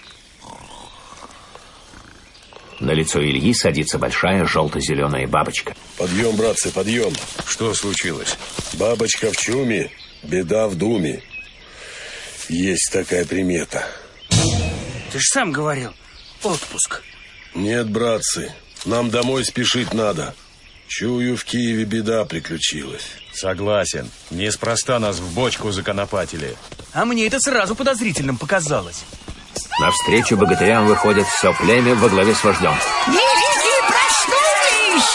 Speaker 1: На лицо Ильи садится большая желто-зеленая бабочка.
Speaker 5: Подъем, братцы, подъем.
Speaker 8: Что случилось?
Speaker 5: Бабочка в чуме, беда в думе. Есть такая примета.
Speaker 4: Ты ж сам говорил, отпуск.
Speaker 5: Нет, братцы, нам домой спешить надо. Чую, в Киеве беда приключилась.
Speaker 8: Согласен. Неспроста нас в бочку законопатили.
Speaker 4: А мне это сразу подозрительным показалось.
Speaker 1: Навстречу богатырям выходит все племя во главе с вождем.
Speaker 10: Великие, проснулись!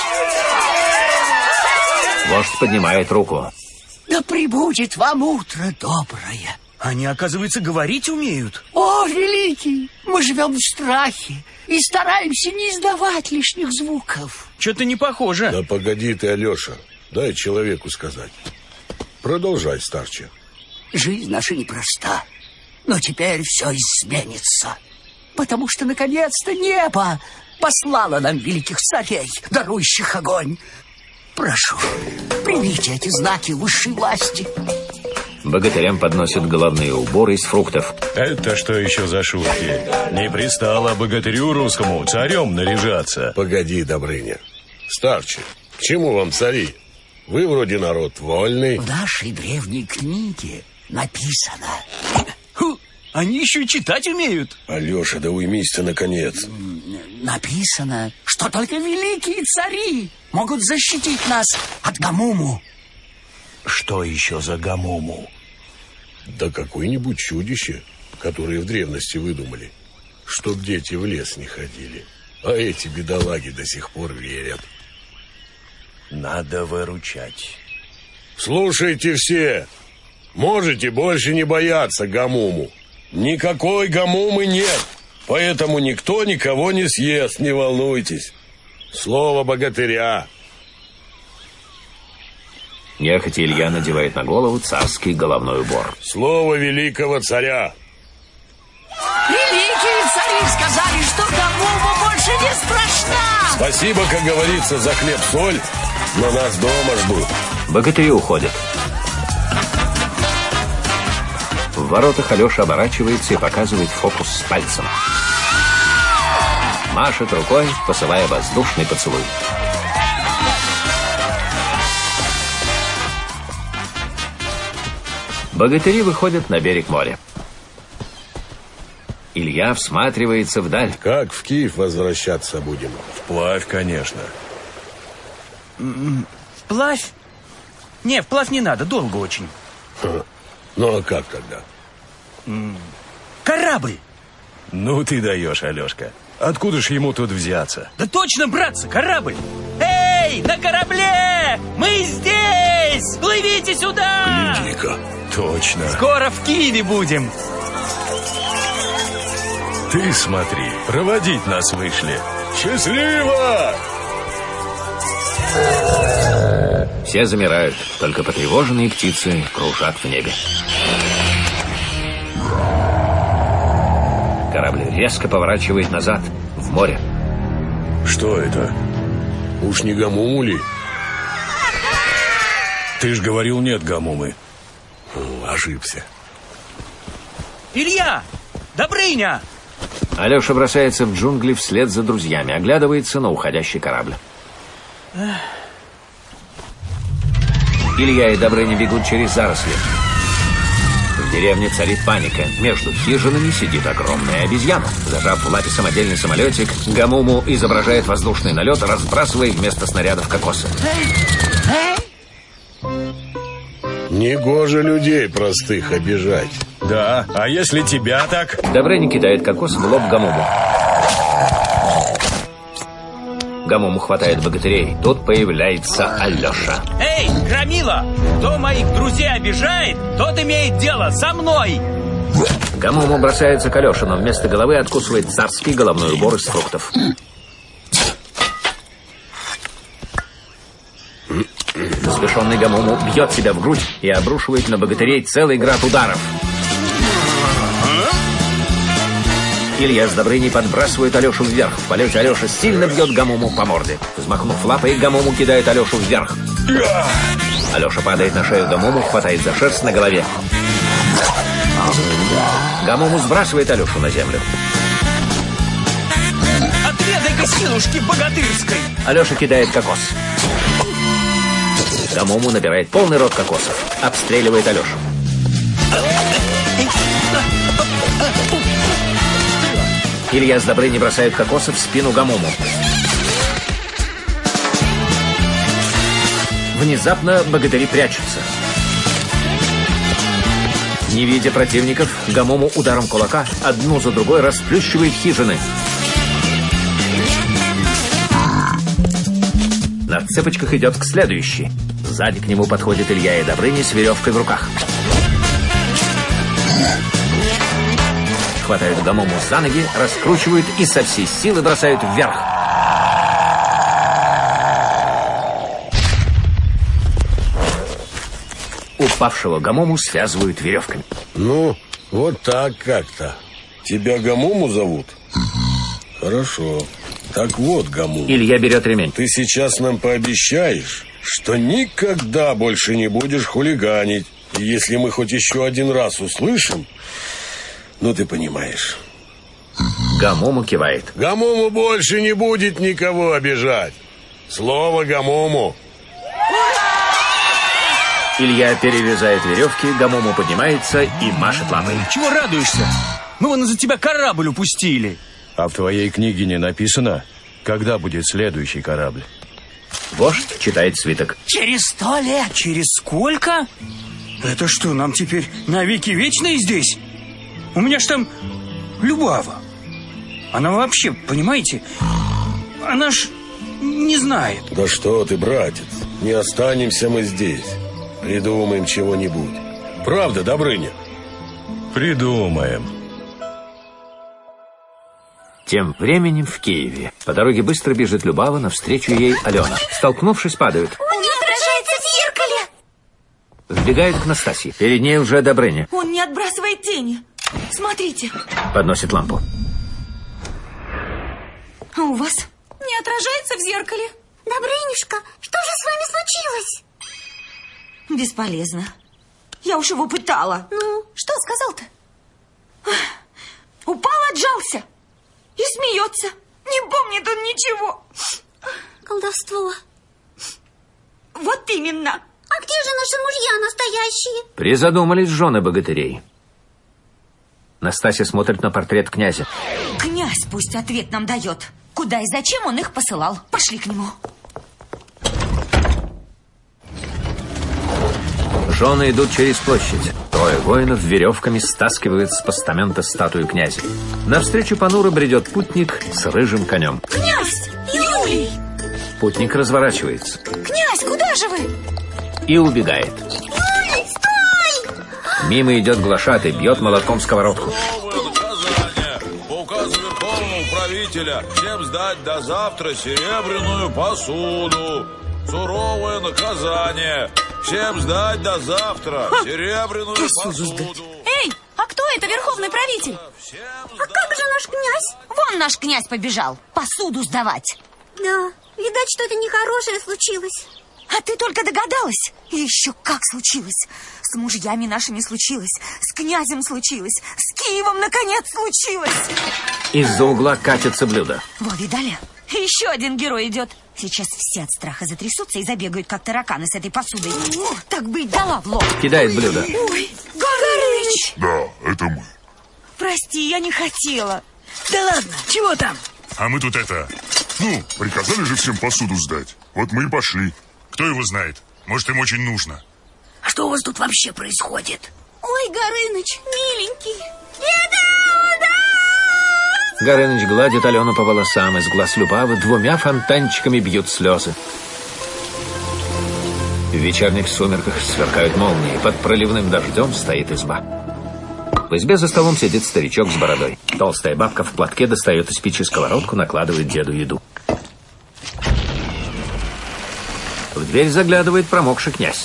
Speaker 1: Вождь поднимает руку.
Speaker 10: Да прибудет вам утро доброе.
Speaker 4: Они, оказывается, говорить умеют.
Speaker 10: О, великий, мы живем в страхе и стараемся не издавать лишних звуков.
Speaker 4: Что-то не похоже.
Speaker 5: Да погоди ты, Алеша, дай человеку сказать. Продолжай, старче.
Speaker 10: Жизнь наша непроста, но теперь все изменится. Потому что, наконец-то, небо послало нам великих царей, дарующих огонь. Прошу, примите эти знаки высшей власти.
Speaker 1: Богатырям подносят головные уборы из фруктов.
Speaker 8: Это что еще за шутки? Не пристало богатырю русскому царем наряжаться.
Speaker 5: Погоди, Добрыня. Старче, к чему вам цари? Вы вроде народ вольный.
Speaker 10: В нашей древней книге написано...
Speaker 4: Они еще и читать умеют.
Speaker 5: Алеша, да уймись ты, наконец.
Speaker 10: Написано, что только великие цари могут защитить нас от Гамуму.
Speaker 8: Что еще за Гамуму?
Speaker 5: Да какое-нибудь чудище, которое в древности выдумали, чтоб дети в лес не ходили. А эти бедолаги до сих пор верят.
Speaker 8: Надо выручать.
Speaker 5: Слушайте все, можете больше не бояться Гамуму. Никакой Гамумы нет, поэтому никто никого не съест, не волнуйтесь. Слово богатыря.
Speaker 1: Нехотя Илья надевает на голову царский головной убор.
Speaker 5: Слово великого царя.
Speaker 10: Великие цари сказали, что Гамума больше не страшна.
Speaker 5: Спасибо, как говорится, за хлеб-соль, но нас дома ждут.
Speaker 1: Богатыри уходят. В воротах Алеша оборачивается и показывает фокус с пальцем. Машет рукой, посылая воздушный поцелуй. Богатыри выходят на берег моря. Илья всматривается вдаль.
Speaker 5: Как в Киев возвращаться будем?
Speaker 8: Вплавь, конечно.
Speaker 4: Вплавь? Не, вплавь не надо, долго очень.
Speaker 5: Ну а как тогда?
Speaker 4: Корабль!
Speaker 8: Ну ты даешь, Алешка. Откуда ж ему тут взяться?
Speaker 4: Да точно, братцы, корабль! Эй, на корабле! Мы здесь! Плывите сюда!
Speaker 5: Гляди-ка.
Speaker 8: Точно.
Speaker 4: Скоро в Киеве будем.
Speaker 8: Ты смотри, проводить нас вышли.
Speaker 5: Счастливо!
Speaker 1: Все замирают, только потревоженные птицы кружат в небе. Корабль резко поворачивает назад, в море.
Speaker 8: Что это?
Speaker 5: Уж не Гамуму ли?
Speaker 8: Ты ж говорил, нет Гамумы.
Speaker 5: Ошибся.
Speaker 4: Илья! Добрыня!
Speaker 1: Алеша бросается в джунгли вслед за друзьями, оглядывается на уходящий корабль. Илья и Добрыня бегут через заросли. В деревне царит паника. Между хижинами сидит огромная обезьяна. Зажав в лапе самодельный самолетик, Гамуму изображает воздушный налет, разбрасывая вместо снарядов кокосы.
Speaker 5: Негоже людей простых обижать.
Speaker 8: Да, а если тебя так?
Speaker 1: Добрыня кидает кокос в лоб Гомому. Гомому хватает богатырей. Тут появляется Алеша.
Speaker 4: Эй, громила! Кто моих друзей обижает, тот имеет дело со мной!
Speaker 1: Гомому бросается к Алёше, но вместо головы откусывает царский головной убор из фруктов. Взбешенный Гомому бьет себя в грудь и обрушивает на богатырей целый град ударов. Илья с Добрыней подбрасывают Алешу вверх. В полете Алеша сильно бьет Гомому по морде. Взмахнув лапой, Гомому кидает Алешу вверх. Алеша падает на шею Гомому, хватает за шерсть на голове. Гомому сбрасывает Алешу на землю.
Speaker 4: Отведай-ка силушки богатырской!
Speaker 1: Алеша кидает кокос. Гомому набирает полный рот кокосов. Обстреливает Алешу. Илья с Добрыней бросают кокосы в спину Гомому. Внезапно богатыри прячутся. Не видя противников, Гомому ударом кулака одну за другой расплющивает хижины. На цепочках идет к следующей. Сзади к нему подходит Илья и Добрыня с веревкой в руках. Хватают Гомому за ноги, раскручивают и со всей силы бросают вверх. Упавшего Гомому связывают веревками.
Speaker 5: Ну, вот так как-то. Тебя Гомому зовут? Хорошо. Так вот, Гомому.
Speaker 1: Илья берет ремень.
Speaker 5: Ты сейчас нам пообещаешь, что никогда больше не будешь хулиганить. И если мы хоть еще один раз услышим, ну ты понимаешь.
Speaker 1: Гомому кивает.
Speaker 5: Гомому больше не будет никого обижать. Слово Гомому.
Speaker 1: Илья перерезает веревки, Гомому поднимается и машет лапой.
Speaker 4: Чего радуешься? Мы вон из-за тебя корабль упустили.
Speaker 8: А в твоей книге не написано, когда будет следующий корабль?
Speaker 1: Вождь читает свиток.
Speaker 10: Через 100 лет.
Speaker 4: Через сколько? Это что, нам теперь навеки вечные здесь? У меня ж там Любава. Она вообще, понимаете, она ж не знает.
Speaker 5: Да что ты, братец, не останемся мы здесь. Придумаем чего-нибудь. Правда, Добрыня?
Speaker 8: Придумаем.
Speaker 1: Тем временем в Киеве. По дороге быстро бежит Любава, навстречу ей Алена. Столкнувшись, падают.
Speaker 9: Он не отражается в зеркале.
Speaker 1: Вбегает к Настасье. Перед ней уже Добрыня.
Speaker 11: Он не отбрасывает тени. Смотрите.
Speaker 1: Подносит лампу.
Speaker 11: А у вас не отражается в зеркале.
Speaker 9: Добрынюшка, что же с вами случилось?
Speaker 11: Бесполезно. Я уж его пытала.
Speaker 9: Ну?
Speaker 11: Что сказал-то? Упал, отжался. И смеется. Не помнит он ничего.
Speaker 9: Колдовство.
Speaker 11: Вот именно.
Speaker 9: А где же наши мужья настоящие?
Speaker 1: Призадумались жены богатырей. Настасья смотрит на портрет князя.
Speaker 11: Князь пусть ответ нам дает. Куда и зачем он их посылал? Пошли к нему.
Speaker 1: Жены идут через площадь. Трое воинов веревками стаскивают с постамента статую князя. Навстречу понуро бредет путник с рыжим конем.
Speaker 11: Князь! Юлий!
Speaker 1: Путник разворачивается.
Speaker 11: Князь, куда же вы?
Speaker 1: И убегает.
Speaker 9: Юлий, стой!
Speaker 1: Мимо идет глашатый, бьет молотком сковородку.
Speaker 12: По указу Верховного правителя всем сдать до завтра серебряную посуду. Суровое наказание. Всем сдать до завтра серебряную посуду.
Speaker 11: Эй, а кто это верховный правитель?
Speaker 9: А как же наш князь?
Speaker 11: Вон наш князь побежал посуду сдавать.
Speaker 9: Да, видать, что-то нехорошее случилось.
Speaker 11: А ты только догадалась? Еще как случилось. С мужьями нашими случилось. С князем случилось. С Киевом, наконец, случилось.
Speaker 1: Из-за угла катится блюдо.
Speaker 11: Во, видали? Еще один герой идет. Сейчас все от страха затрясутся и забегают, как тараканы с этой посудой. О, так быть, дала в лоб.
Speaker 1: Кидает блюдо.
Speaker 11: Ой, Горыныч!
Speaker 13: Да, это мы.
Speaker 11: Прости, я не хотела. Да ладно, чего там?
Speaker 13: А мы тут приказали же всем посуду сдать. Вот мы и пошли. Кто его знает? Может, им очень нужно.
Speaker 10: А что у вас тут вообще происходит?
Speaker 9: Ой,
Speaker 11: Ой, Горыныч, миленький.
Speaker 1: Горыныч гладит Алену по волосам. Из глаз Любавы двумя фонтанчиками бьют слезы. В вечерних сумерках сверкают молнии. Под проливным дождем стоит изба. В избе за столом сидит старичок с бородой. Толстая бабка в платке достает из печи сковородку, накладывает деду еду. В дверь заглядывает промокший князь.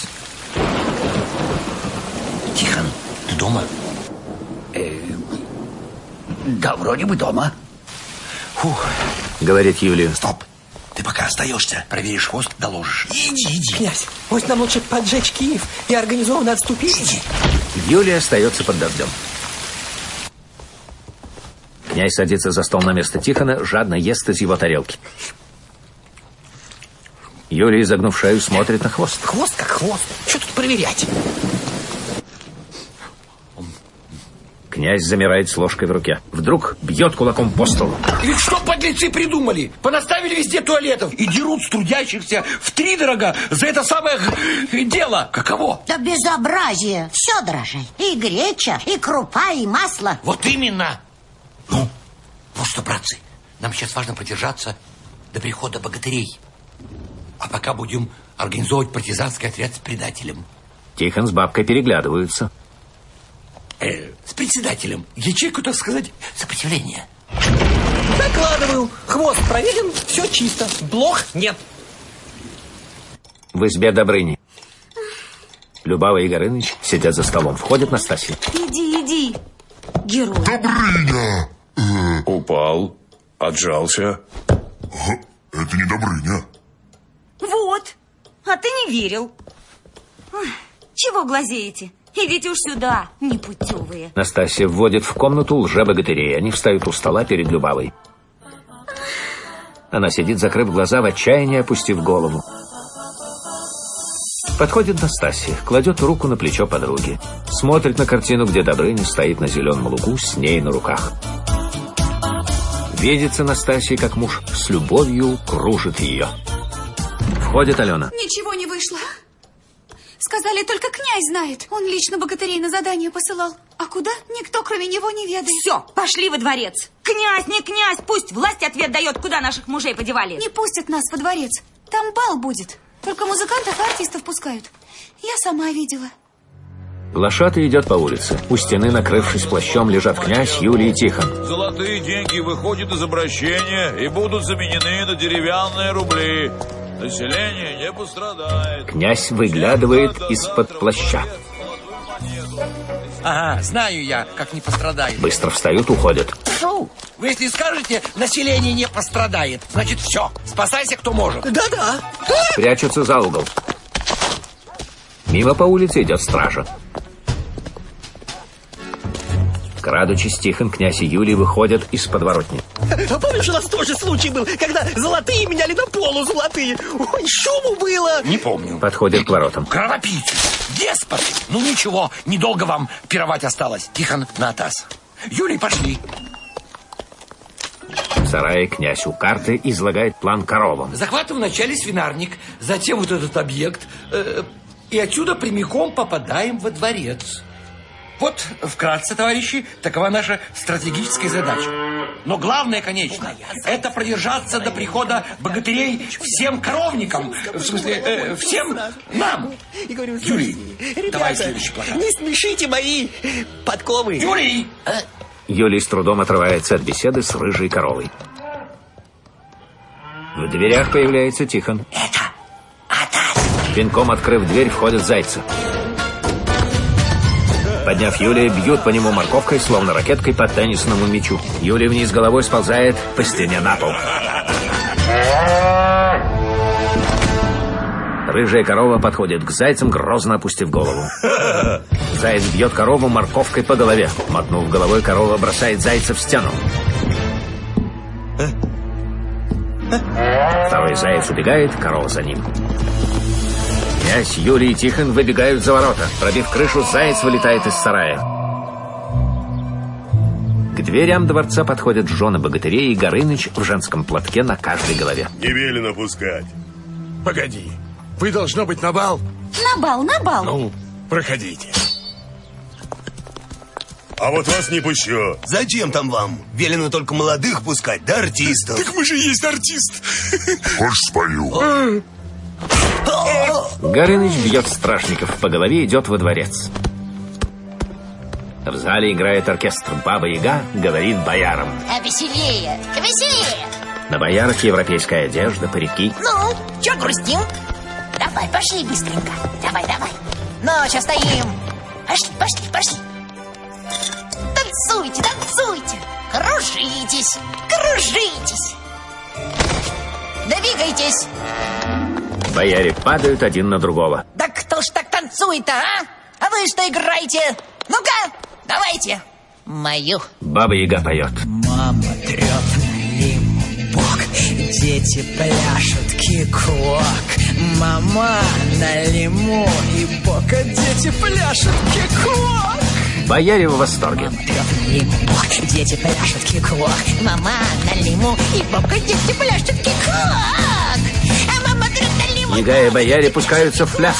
Speaker 10: Тихон, ты дома? Да, вроде бы дома.
Speaker 1: Фух, говорит Юлия.
Speaker 10: Стоп, ты пока остаешься. Проверишь хвост, доложишь. Иди.
Speaker 7: Князь, может, нам лучше поджечь Киев и организованно отступить?
Speaker 10: Иди.
Speaker 1: Юлия остается под дождем. Князь садится за стол на место Тихона, жадно ест из его тарелки. Юлия, изогнув шею, смотрит на хвост.
Speaker 7: Хвост как хвост. Что тут проверять?
Speaker 1: Князь замирает с ложкой в руке. Вдруг бьет кулаком по столу.
Speaker 6: Ведь что подлецы придумали? Понаставили везде туалетов и дерут с трудящихся втридорога за это самое дело. Каково?
Speaker 14: Да безобразие. Все дорожает. И греча, и крупа, и масло.
Speaker 10: Вот именно. Ну, вот что, братцы, нам сейчас важно продержаться до прихода богатырей. А пока будем организовывать партизанский отряд с предателем.
Speaker 1: Тихон с бабкой переглядываются.
Speaker 10: С председателем. Ячейку, так сказать, сопротивления.
Speaker 7: Докладываю. Хвост проверен, все чисто. Блох нет.
Speaker 1: В избе Добрыни. Любава и Горыныч сидят за столом. Входит Настасья.
Speaker 11: Иди. Герой.
Speaker 13: Добрыня!
Speaker 5: Упал, отжался.
Speaker 13: Это не Добрыня.
Speaker 11: Вот. А ты не верил. Ой, чего глазеете? Идите уж сюда, непутевые.
Speaker 1: Настасья вводит в комнату лже-богатырей. Они встают у стола перед Любавой. Она сидит, закрыв глаза, в отчаянии опустив голову. Подходит Настасья, кладет руку на плечо подруги. Смотрит на картину, где Добрыня стоит на зеленом лугу с ней на руках. Видится Настасья, как муж с любовью кружит ее. Входит Алена.
Speaker 11: Ничего не вышло. Сказали, только князь знает. Он лично богатырей на задание посылал. А куда? Никто, кроме него, не ведает.
Speaker 15: Все, пошли во дворец. Князь, не князь, пусть власть ответ дает, куда наших мужей подевали.
Speaker 11: Не пустят нас во дворец. Там бал будет. Только музыкантов и артистов пускают. Я сама видела.
Speaker 1: Глашатый идет по улице. У стены, накрывшись плащом, лежат князь, Юлия и Тихон.
Speaker 12: Золотые деньги выходят из обращения и будут заменены на деревянные рубли. Население не пострадает.
Speaker 1: Князь выглядывает из-под плаща.
Speaker 6: Ага, знаю я, как не пострадает.
Speaker 1: Быстро встают, уходят.
Speaker 6: Шоу! Вы если скажете, население не пострадает, значит все, спасайся кто может.
Speaker 7: Да-да.
Speaker 1: Прячутся за угол. Мимо по улице идет стража. Крадучись, Тихон, князь и Юлия выходят из подворотни.
Speaker 7: А помнишь, у нас тоже случай был, когда золотые меняли на полузолотые? Ой, шуму было.
Speaker 6: Не помню.
Speaker 1: Подходит к воротам.
Speaker 6: Кровопийцы, деспоты. Ну ничего, недолго вам пировать осталось. Тихон, на таз. Юлий, пошли.
Speaker 1: В сарае князь у карты излагает план коровам.
Speaker 6: Захватываем вначале свинарник, затем вот этот объект. И отсюда прямиком попадаем во дворец. Вот, вкратце, товарищи, такова наша стратегическая задача. Но главное, конечно, это продержаться до прихода богатырей всем коровникам. В смысле, всем нам. Юрий, давай следующий плакат.
Speaker 7: Не смешите мои подковы.
Speaker 6: Юрий!
Speaker 1: Юлий с трудом отрывается от беседы с рыжей коровой. В дверях появляется Тихон. Пинком открыв дверь, входят зайцы. Подняв Юлия, бьют по нему морковкой, словно ракеткой по теннисному мячу. Юлия вниз головой сползает по стене на пол. Рыжая корова подходит к зайцам, грозно опустив голову. Заяц бьет корову морковкой по голове. Мотнув головой, корова бросает зайца в стену. Второй заяц убегает, корова за ним. Князь, Юлий и Тихон выбегают за ворота. Пробив крышу, заяц вылетает из сарая. К дверям дворца подходят жены богатырей и Горыныч в женском платке на каждой голове.
Speaker 13: Не велено пускать.
Speaker 2: Погоди, вы должно быть на бал?
Speaker 11: На бал, на бал.
Speaker 2: Ну, проходите.
Speaker 13: А вот вас не пущу.
Speaker 16: Зачем там вам? Велено только молодых пускать, да артистов?
Speaker 2: Так мы же есть артист.
Speaker 13: Хочешь, спою?
Speaker 1: Горыныч бьет стражников по голове и идет во дворец. В зале играет оркестр. Баба-Яга говорит боярам.
Speaker 3: А веселее, веселее.
Speaker 1: На боярах европейская одежда, парики.
Speaker 3: Ну, чё грустим? Давай, пошли быстренько. Давай. Ну, сейчас стоим. Пошли. Танцуйте. Кружитесь. Двигайтесь.
Speaker 1: Бояре падают один на другого.
Speaker 3: Да кто ж так танцует-то, а? А вы что играете? Ну-ка, давайте. Мою.
Speaker 1: Баба-Яга поет.
Speaker 7: Мама трет лимбок, дети пляшут кик-вок. Мама на лиму и бока, дети пляшут кик-вок.
Speaker 1: Бояре в восторге.
Speaker 7: Лимбок, дети пляшут кик-вок.
Speaker 3: Мама на лиму и бока, дети пляшут кик-вок. А мама трет на лиму.
Speaker 1: Яга и бояре пускаются в пляс.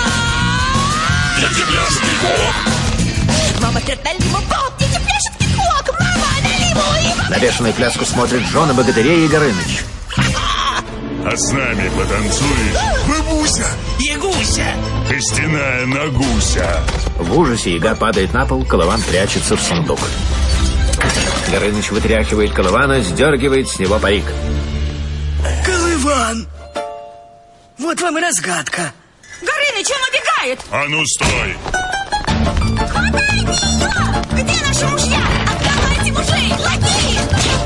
Speaker 13: Дети пляшут кик-вок.
Speaker 3: Мама трет на лиму, дети пляшут кик-вок. Мама на лиму и бока.
Speaker 1: На бешеную пляску смотрят жены богатырей и Горыныч.
Speaker 13: А с нами потанцуешь?
Speaker 2: Бабуся.
Speaker 7: Ягуся.
Speaker 13: Костяная нагуся.
Speaker 1: В ужасе Яга падает на пол, Колыван прячется в сундук. Горыныч вытряхивает Колывана, сдергивает с него парик.
Speaker 7: Колыван! Вот вам и разгадка.
Speaker 15: Горыныч, он убегает!
Speaker 13: А ну стой!
Speaker 15: Хватайте ее! Где наши мужья? Отдавайте мужей! Лови!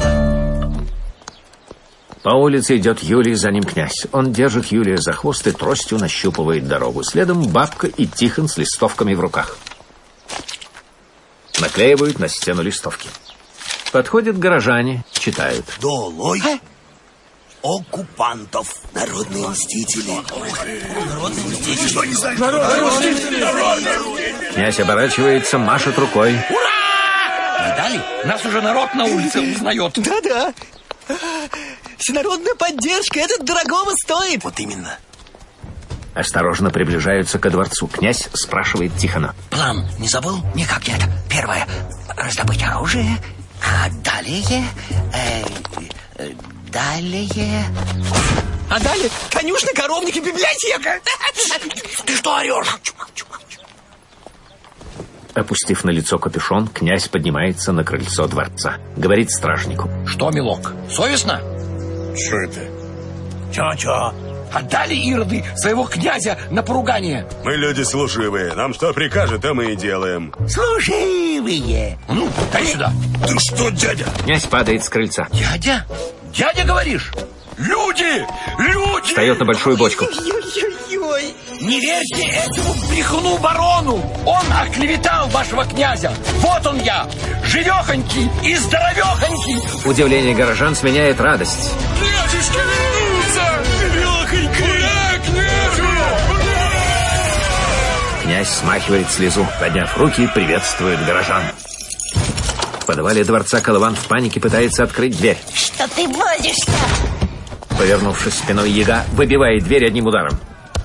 Speaker 1: По улице идет Юлий, за ним князь. Он держит Юлия за хвост и тростью нащупывает дорогу. Следом Бабка и Тихон с листовками в руках. Наклеивают на стену листовки. Подходят горожане, читают.
Speaker 16: Долой оккупантов. Народные мстители. Народные мстители. Что не знаешь? Народные мстители.
Speaker 1: Князь оборачивается, машет рукой.
Speaker 6: Ура! Видали? Нас уже народ на улице узнает.
Speaker 7: Да-да. Всенародная поддержка, это дорогого стоит.
Speaker 16: Вот именно.
Speaker 1: Осторожно приближаются ко дворцу. Князь спрашивает Тихона.
Speaker 10: План не забыл? Никак нет. Первое. Раздобыть оружие. А далее...
Speaker 7: А далее конюшня, коровник и библиотека.
Speaker 10: Ты что орешь?
Speaker 1: Опустив на лицо капюшон, князь поднимается на крыльцо дворца. Говорит стражнику.
Speaker 6: Что, милок, совестно?
Speaker 2: Что это?
Speaker 6: Чё? Отдали ироды своего князя на поругание.
Speaker 2: Мы люди служивые. Нам что прикажет, то мы и делаем.
Speaker 10: Служивые.
Speaker 6: Ну, дай сюда.
Speaker 2: Ты что, дядя?
Speaker 1: Князь падает с крыльца.
Speaker 6: Дядя? Дядя, говоришь? Люди!
Speaker 1: Встает на большую бочку.
Speaker 7: Ой-ой-ой.
Speaker 6: Не верьте этому брехуну барону! Он оклеветал вашего князя! Вот он я! Живехонький и здоровехонький!
Speaker 1: Удивление горожан сменяет радость.
Speaker 6: Княжечка вернулся! Живехонький! Ура, княжу!
Speaker 1: Князь смахивает слезу. Подняв руки, приветствует горожан. В подвале дворца Колыван в панике пытается открыть дверь.
Speaker 3: Что ты возишься?
Speaker 1: Повернувшись спиной, Яга выбивает дверь одним ударом.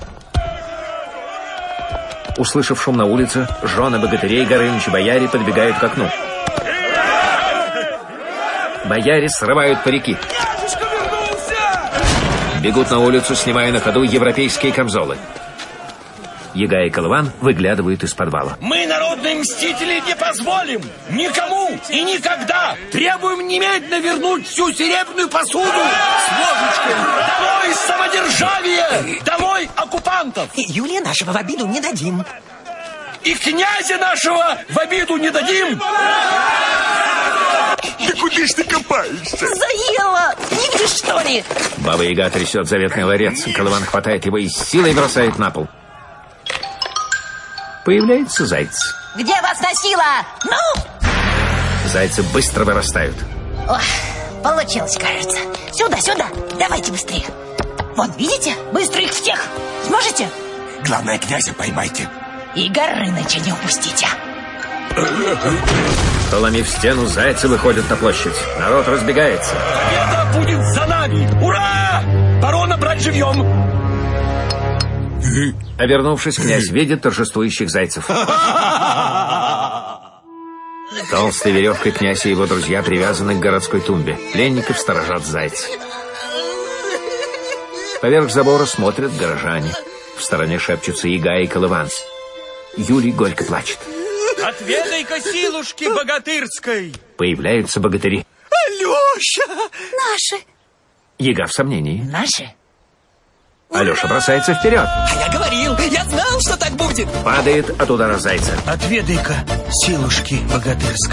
Speaker 1: Услышав шум на улице, жены богатырей, Горыныч и бояре подбегают к окну. Бояре срывают парики. Бегут на улицу, снимая на ходу европейские камзолы. Яга и Колыван выглядывают из подвала.
Speaker 6: Мы, народные мстители, не позволим никому и никогда. Требуем немедленно вернуть всю серебряную посуду с ложечкой. Долой самодержавие! Долой оккупантов!
Speaker 7: Юлия нашего в обиду не дадим.
Speaker 6: И князя нашего в обиду не дадим!
Speaker 2: Да куда ж ты копаешься?
Speaker 3: Заела! Не видишь, что ли?
Speaker 1: Баба-Яга трясет заветный ларец. Колыван хватает его и с силой бросает на пол. Появляется заяц.
Speaker 3: Где вас носило? Ну!
Speaker 1: Зайцы быстро вырастают.
Speaker 3: Ох, получилось, кажется. Сюда. Давайте быстрее. Вон, видите? Быстро их всех. Сможете?
Speaker 2: Главное, князя поймайте.
Speaker 3: И Горыныча не упустите.
Speaker 1: Проломив стену, зайцы выходят на площадь. Народ разбегается.
Speaker 6: Победа будет за нами! Ура! Барона брать живьем!
Speaker 1: Обернувшись, князь видит торжествующих зайцев. Толстой веревкой князь и его друзья привязаны к городской тумбе. Пленников сторожат зайцы. Поверх забора смотрят горожане. В стороне шепчутся Яга и Колыван. Юлий горько плачет.
Speaker 4: Отведай-ка силушки богатырской.
Speaker 1: Появляются богатыри.
Speaker 7: Алеша!
Speaker 11: Наши.
Speaker 1: Яга в сомнении.
Speaker 3: Наши?
Speaker 1: Алеша бросается вперед.
Speaker 7: А я говорил, я знал, что так будет.
Speaker 1: Падает от удара зайца.
Speaker 4: Отведай-ка силушки богатырской.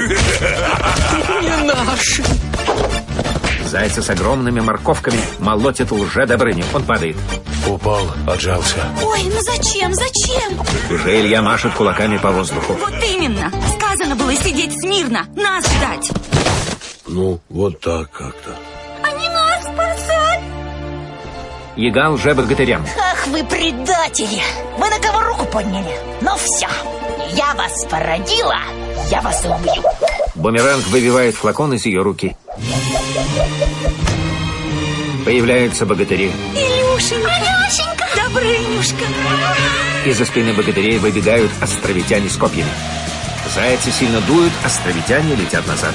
Speaker 7: Не наши.
Speaker 1: Зайца с огромными морковками молотит лже-Добрыню. Он падает.
Speaker 5: Упал, отжался.
Speaker 11: Ой, ну зачем?
Speaker 1: Уже Илья машет кулаками по воздуху.
Speaker 15: Вот именно. Сказано было сидеть смирно, нас ждать.
Speaker 5: Ну, вот так как-то.
Speaker 11: А не нас спасать.
Speaker 1: Яга лже-богатырям.
Speaker 3: Ах вы предатели! Вы на кого руку подняли? Ну все, я вас породила, я вас убью.
Speaker 1: Бумеранг выбивает флакон из ее руки. Появляются богатыри.
Speaker 11: Илюшенька, Алешенька, Добрынюшка.
Speaker 1: Из-за спины богатырей выбегают островитяне с копьями. Зайцы сильно дуют, островитяне летят назад.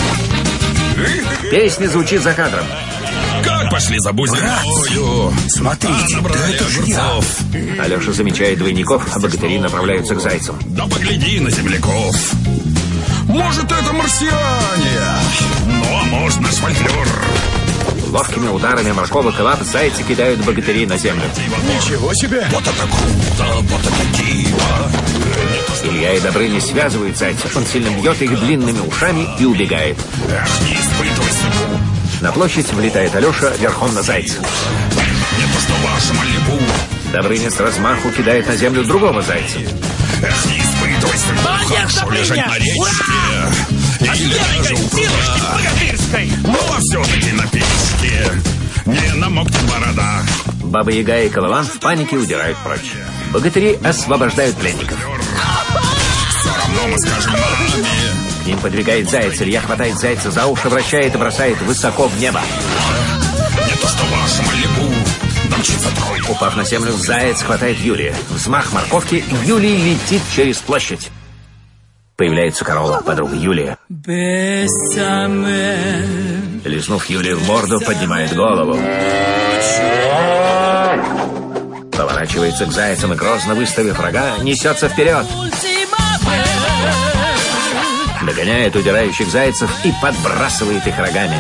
Speaker 1: Песня звучит за кадром.
Speaker 16: Как пошли за бузиною?
Speaker 7: Смотрите, да это же я.
Speaker 1: Алеша замечает двойников, а богатыри направляются к зайцам.
Speaker 16: Да погляди на земляков. Может, это марсиане? Ну, а может, наш фольклор.
Speaker 1: Ловкими ударами морковок и лап зайцы кидают богатырей на землю.
Speaker 5: Ничего себе!
Speaker 16: Вот это круто, вот это диво.
Speaker 1: Илья и Добрыня связывают зайцев. Он сильно бьет их длинными ушами и убегает.
Speaker 16: Эх, не испытывай судьбу.
Speaker 1: На площадь влетает Алеша верхом на зайца.
Speaker 16: Не то, что ваша Малибу.
Speaker 1: Добрыня с размаху кидает на землю другого зайца.
Speaker 16: Эх, не испытывай судьбу. Хорошо лежать на речке. Или даже у пруда. Ну, а все-таки на печке. Не намокнет борода.
Speaker 1: Баба Яга и Колыван в панике удирают прочь. Богатыри освобождают пленников.
Speaker 16: Все равно мы скажем маме.
Speaker 1: К ним подвигает заяц. Илья хватает зайца за уши, вращает и бросает высоко в небо.
Speaker 16: Не то, что ваша Малибу. Домчится трое.
Speaker 1: Упав на землю, заяц хватает Юлия. Взмах морковки, Юлий летит через площадь. Появляется Корола, подруга Юлия. Лизнув Юлию в морду, поднимает голову. Поворачивается к зайцам и, грозно выставив рога, несется вперед. Догоняет удирающих зайцев и подбрасывает их рогами.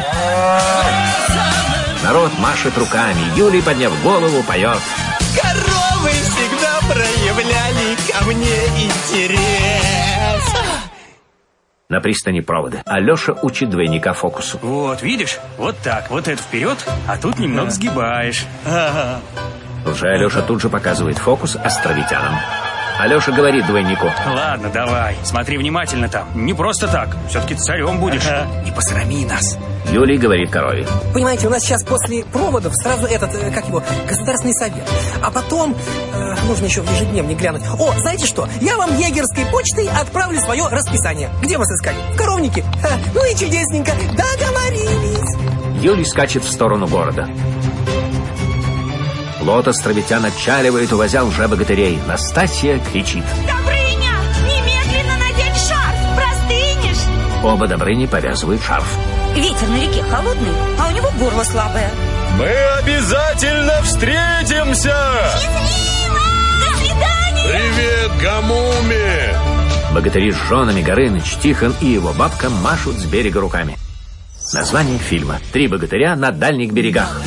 Speaker 1: Народ машет руками. Юлий, подняв голову, поет.
Speaker 7: Коровы всегда проявляли ко мне интерес.
Speaker 1: На пристани проводы. Алеша учит двойника фокусу.
Speaker 4: Вот, видишь? Вот так. Вот это вперед, а тут немного сгибаешь.
Speaker 1: Лже-Алеша тут же показывает фокус островитянам. Алеша говорит двойнику.
Speaker 4: Ладно, давай. Смотри внимательно там. Не просто так. Все-таки царем будешь. Не посрами нас.
Speaker 1: Юлий говорит корове.
Speaker 7: Понимаете, у нас сейчас после проводов сразу государственный совет. А потом, нужно еще в ежедневник глянуть. О, знаете что? Я вам егерской почтой отправлю свое расписание. Где вас искать? В коровнике. Ну и чудесненько. Договорились.
Speaker 1: Юлий скачет в сторону города. Плот островитян отчаливает, увозя лже-богатырей. Настасья кричит.
Speaker 15: Добрыня, немедленно надень шарф, простынешь.
Speaker 1: Оба Добрыни повязывают шарф.
Speaker 15: Ветер на реке холодный, а у него горло слабое.
Speaker 5: Мы обязательно встретимся!
Speaker 15: Счастливо! До свидания!
Speaker 5: Привет, Гамуме!
Speaker 1: Богатыри с женами Горыныч, Тихон и его бабка машут с берега руками. Название фильма «Три богатыря на дальних берегах».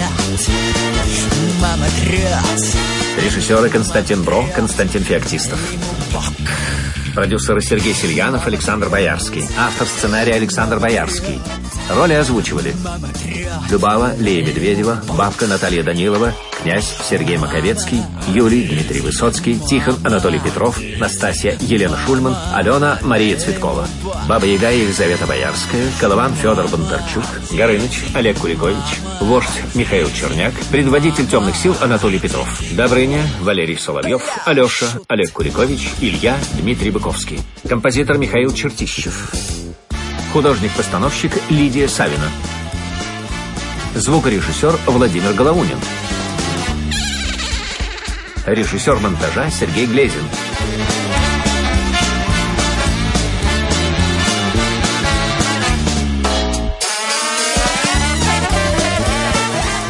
Speaker 7: Мама тряс.
Speaker 1: Режиссеры Константин Бро, Константин Феоктистов. Продюсеры Сергей Сельянов, Александр Боярский. Автор сценария Александр Боярский. Роли озвучивали Дубава Лея Медведева, бабка Наталья Данилова, князь Сергей Маковецкий, Юлий Дмитрий Высоцкий, Тихон Анатолий Петров, Настасья Елена Шульман, Алена Мария Цветкова, Баба Яга Елизавета Боярская, Колыван Федор Бондарчук, Горыныч Олег Куликович, вождь Михаил Черняк, предводитель темных сил Анатолий Петров, Добрыня Валерий Соловьев, Алеша Олег Куликович, Илья Дмитрий Быковский, композитор Михаил Чертищев, художник-постановщик Лидия Савина, звукорежиссер Владимир Головунин, режиссер монтажа Сергей Глезин.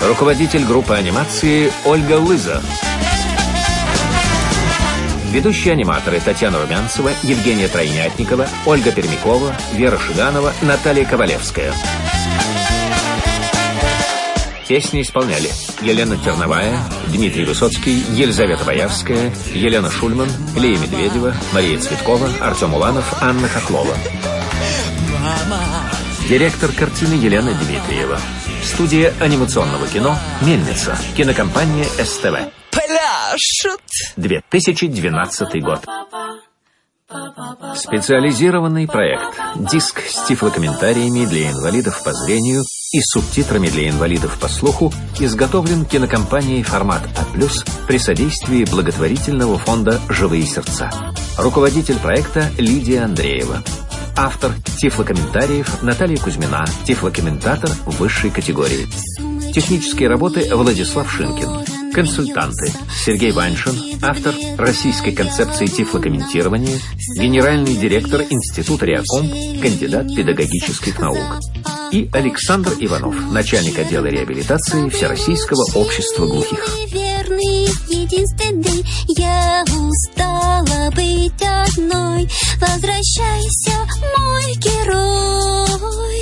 Speaker 1: Руководитель группы анимации Ольга Лыза. Ведущие аниматоры Татьяна Румянцева, Евгения Тройнятникова, Ольга Пермякова, Вера Шиганова, Наталья Ковалевская. Песни исполняли Елена Терновая, Дмитрий Высоцкий, Елизавета Боярская, Елена Шульман, Лея Медведева, Мария Цветкова, Артем Уланов, Анна Хохлова. Директор картины Елена Дмитриева. Студия анимационного кино «Мельница». Кинокомпания СТВ.
Speaker 11: Пляшут.
Speaker 1: 2012 год. Специализированный проект. Диск с тифлокомментариями для инвалидов по зрению и субтитрами для инвалидов по слуху изготовлен кинокомпанией «Формат А+» при содействии благотворительного фонда «Живые сердца». Руководитель проекта Лидия Андреева. Автор тифлокомментариев Наталья Кузьмина, тифлокомментатор высшей категории. Технические работы Владислав Шинкин. Консультанты Сергей Ваншин, автор российской концепции тифлокомментирования, генеральный директор Института Реакомп, кандидат педагогических наук. И Александр Иванов, начальник отдела реабилитации Всероссийского общества глухих.
Speaker 9: Верный, единственный, я устала быть одной. Возвращайся, мой герой.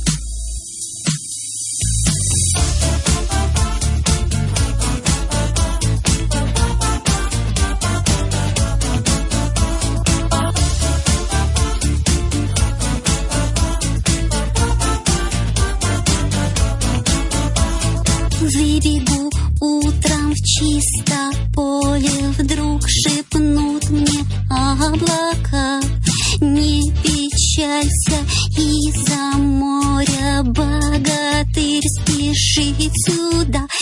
Speaker 9: Выбегу утром в чисто поле, вдруг шепнут мне облака: не печалься, из-за моря богатырь спешит сюда.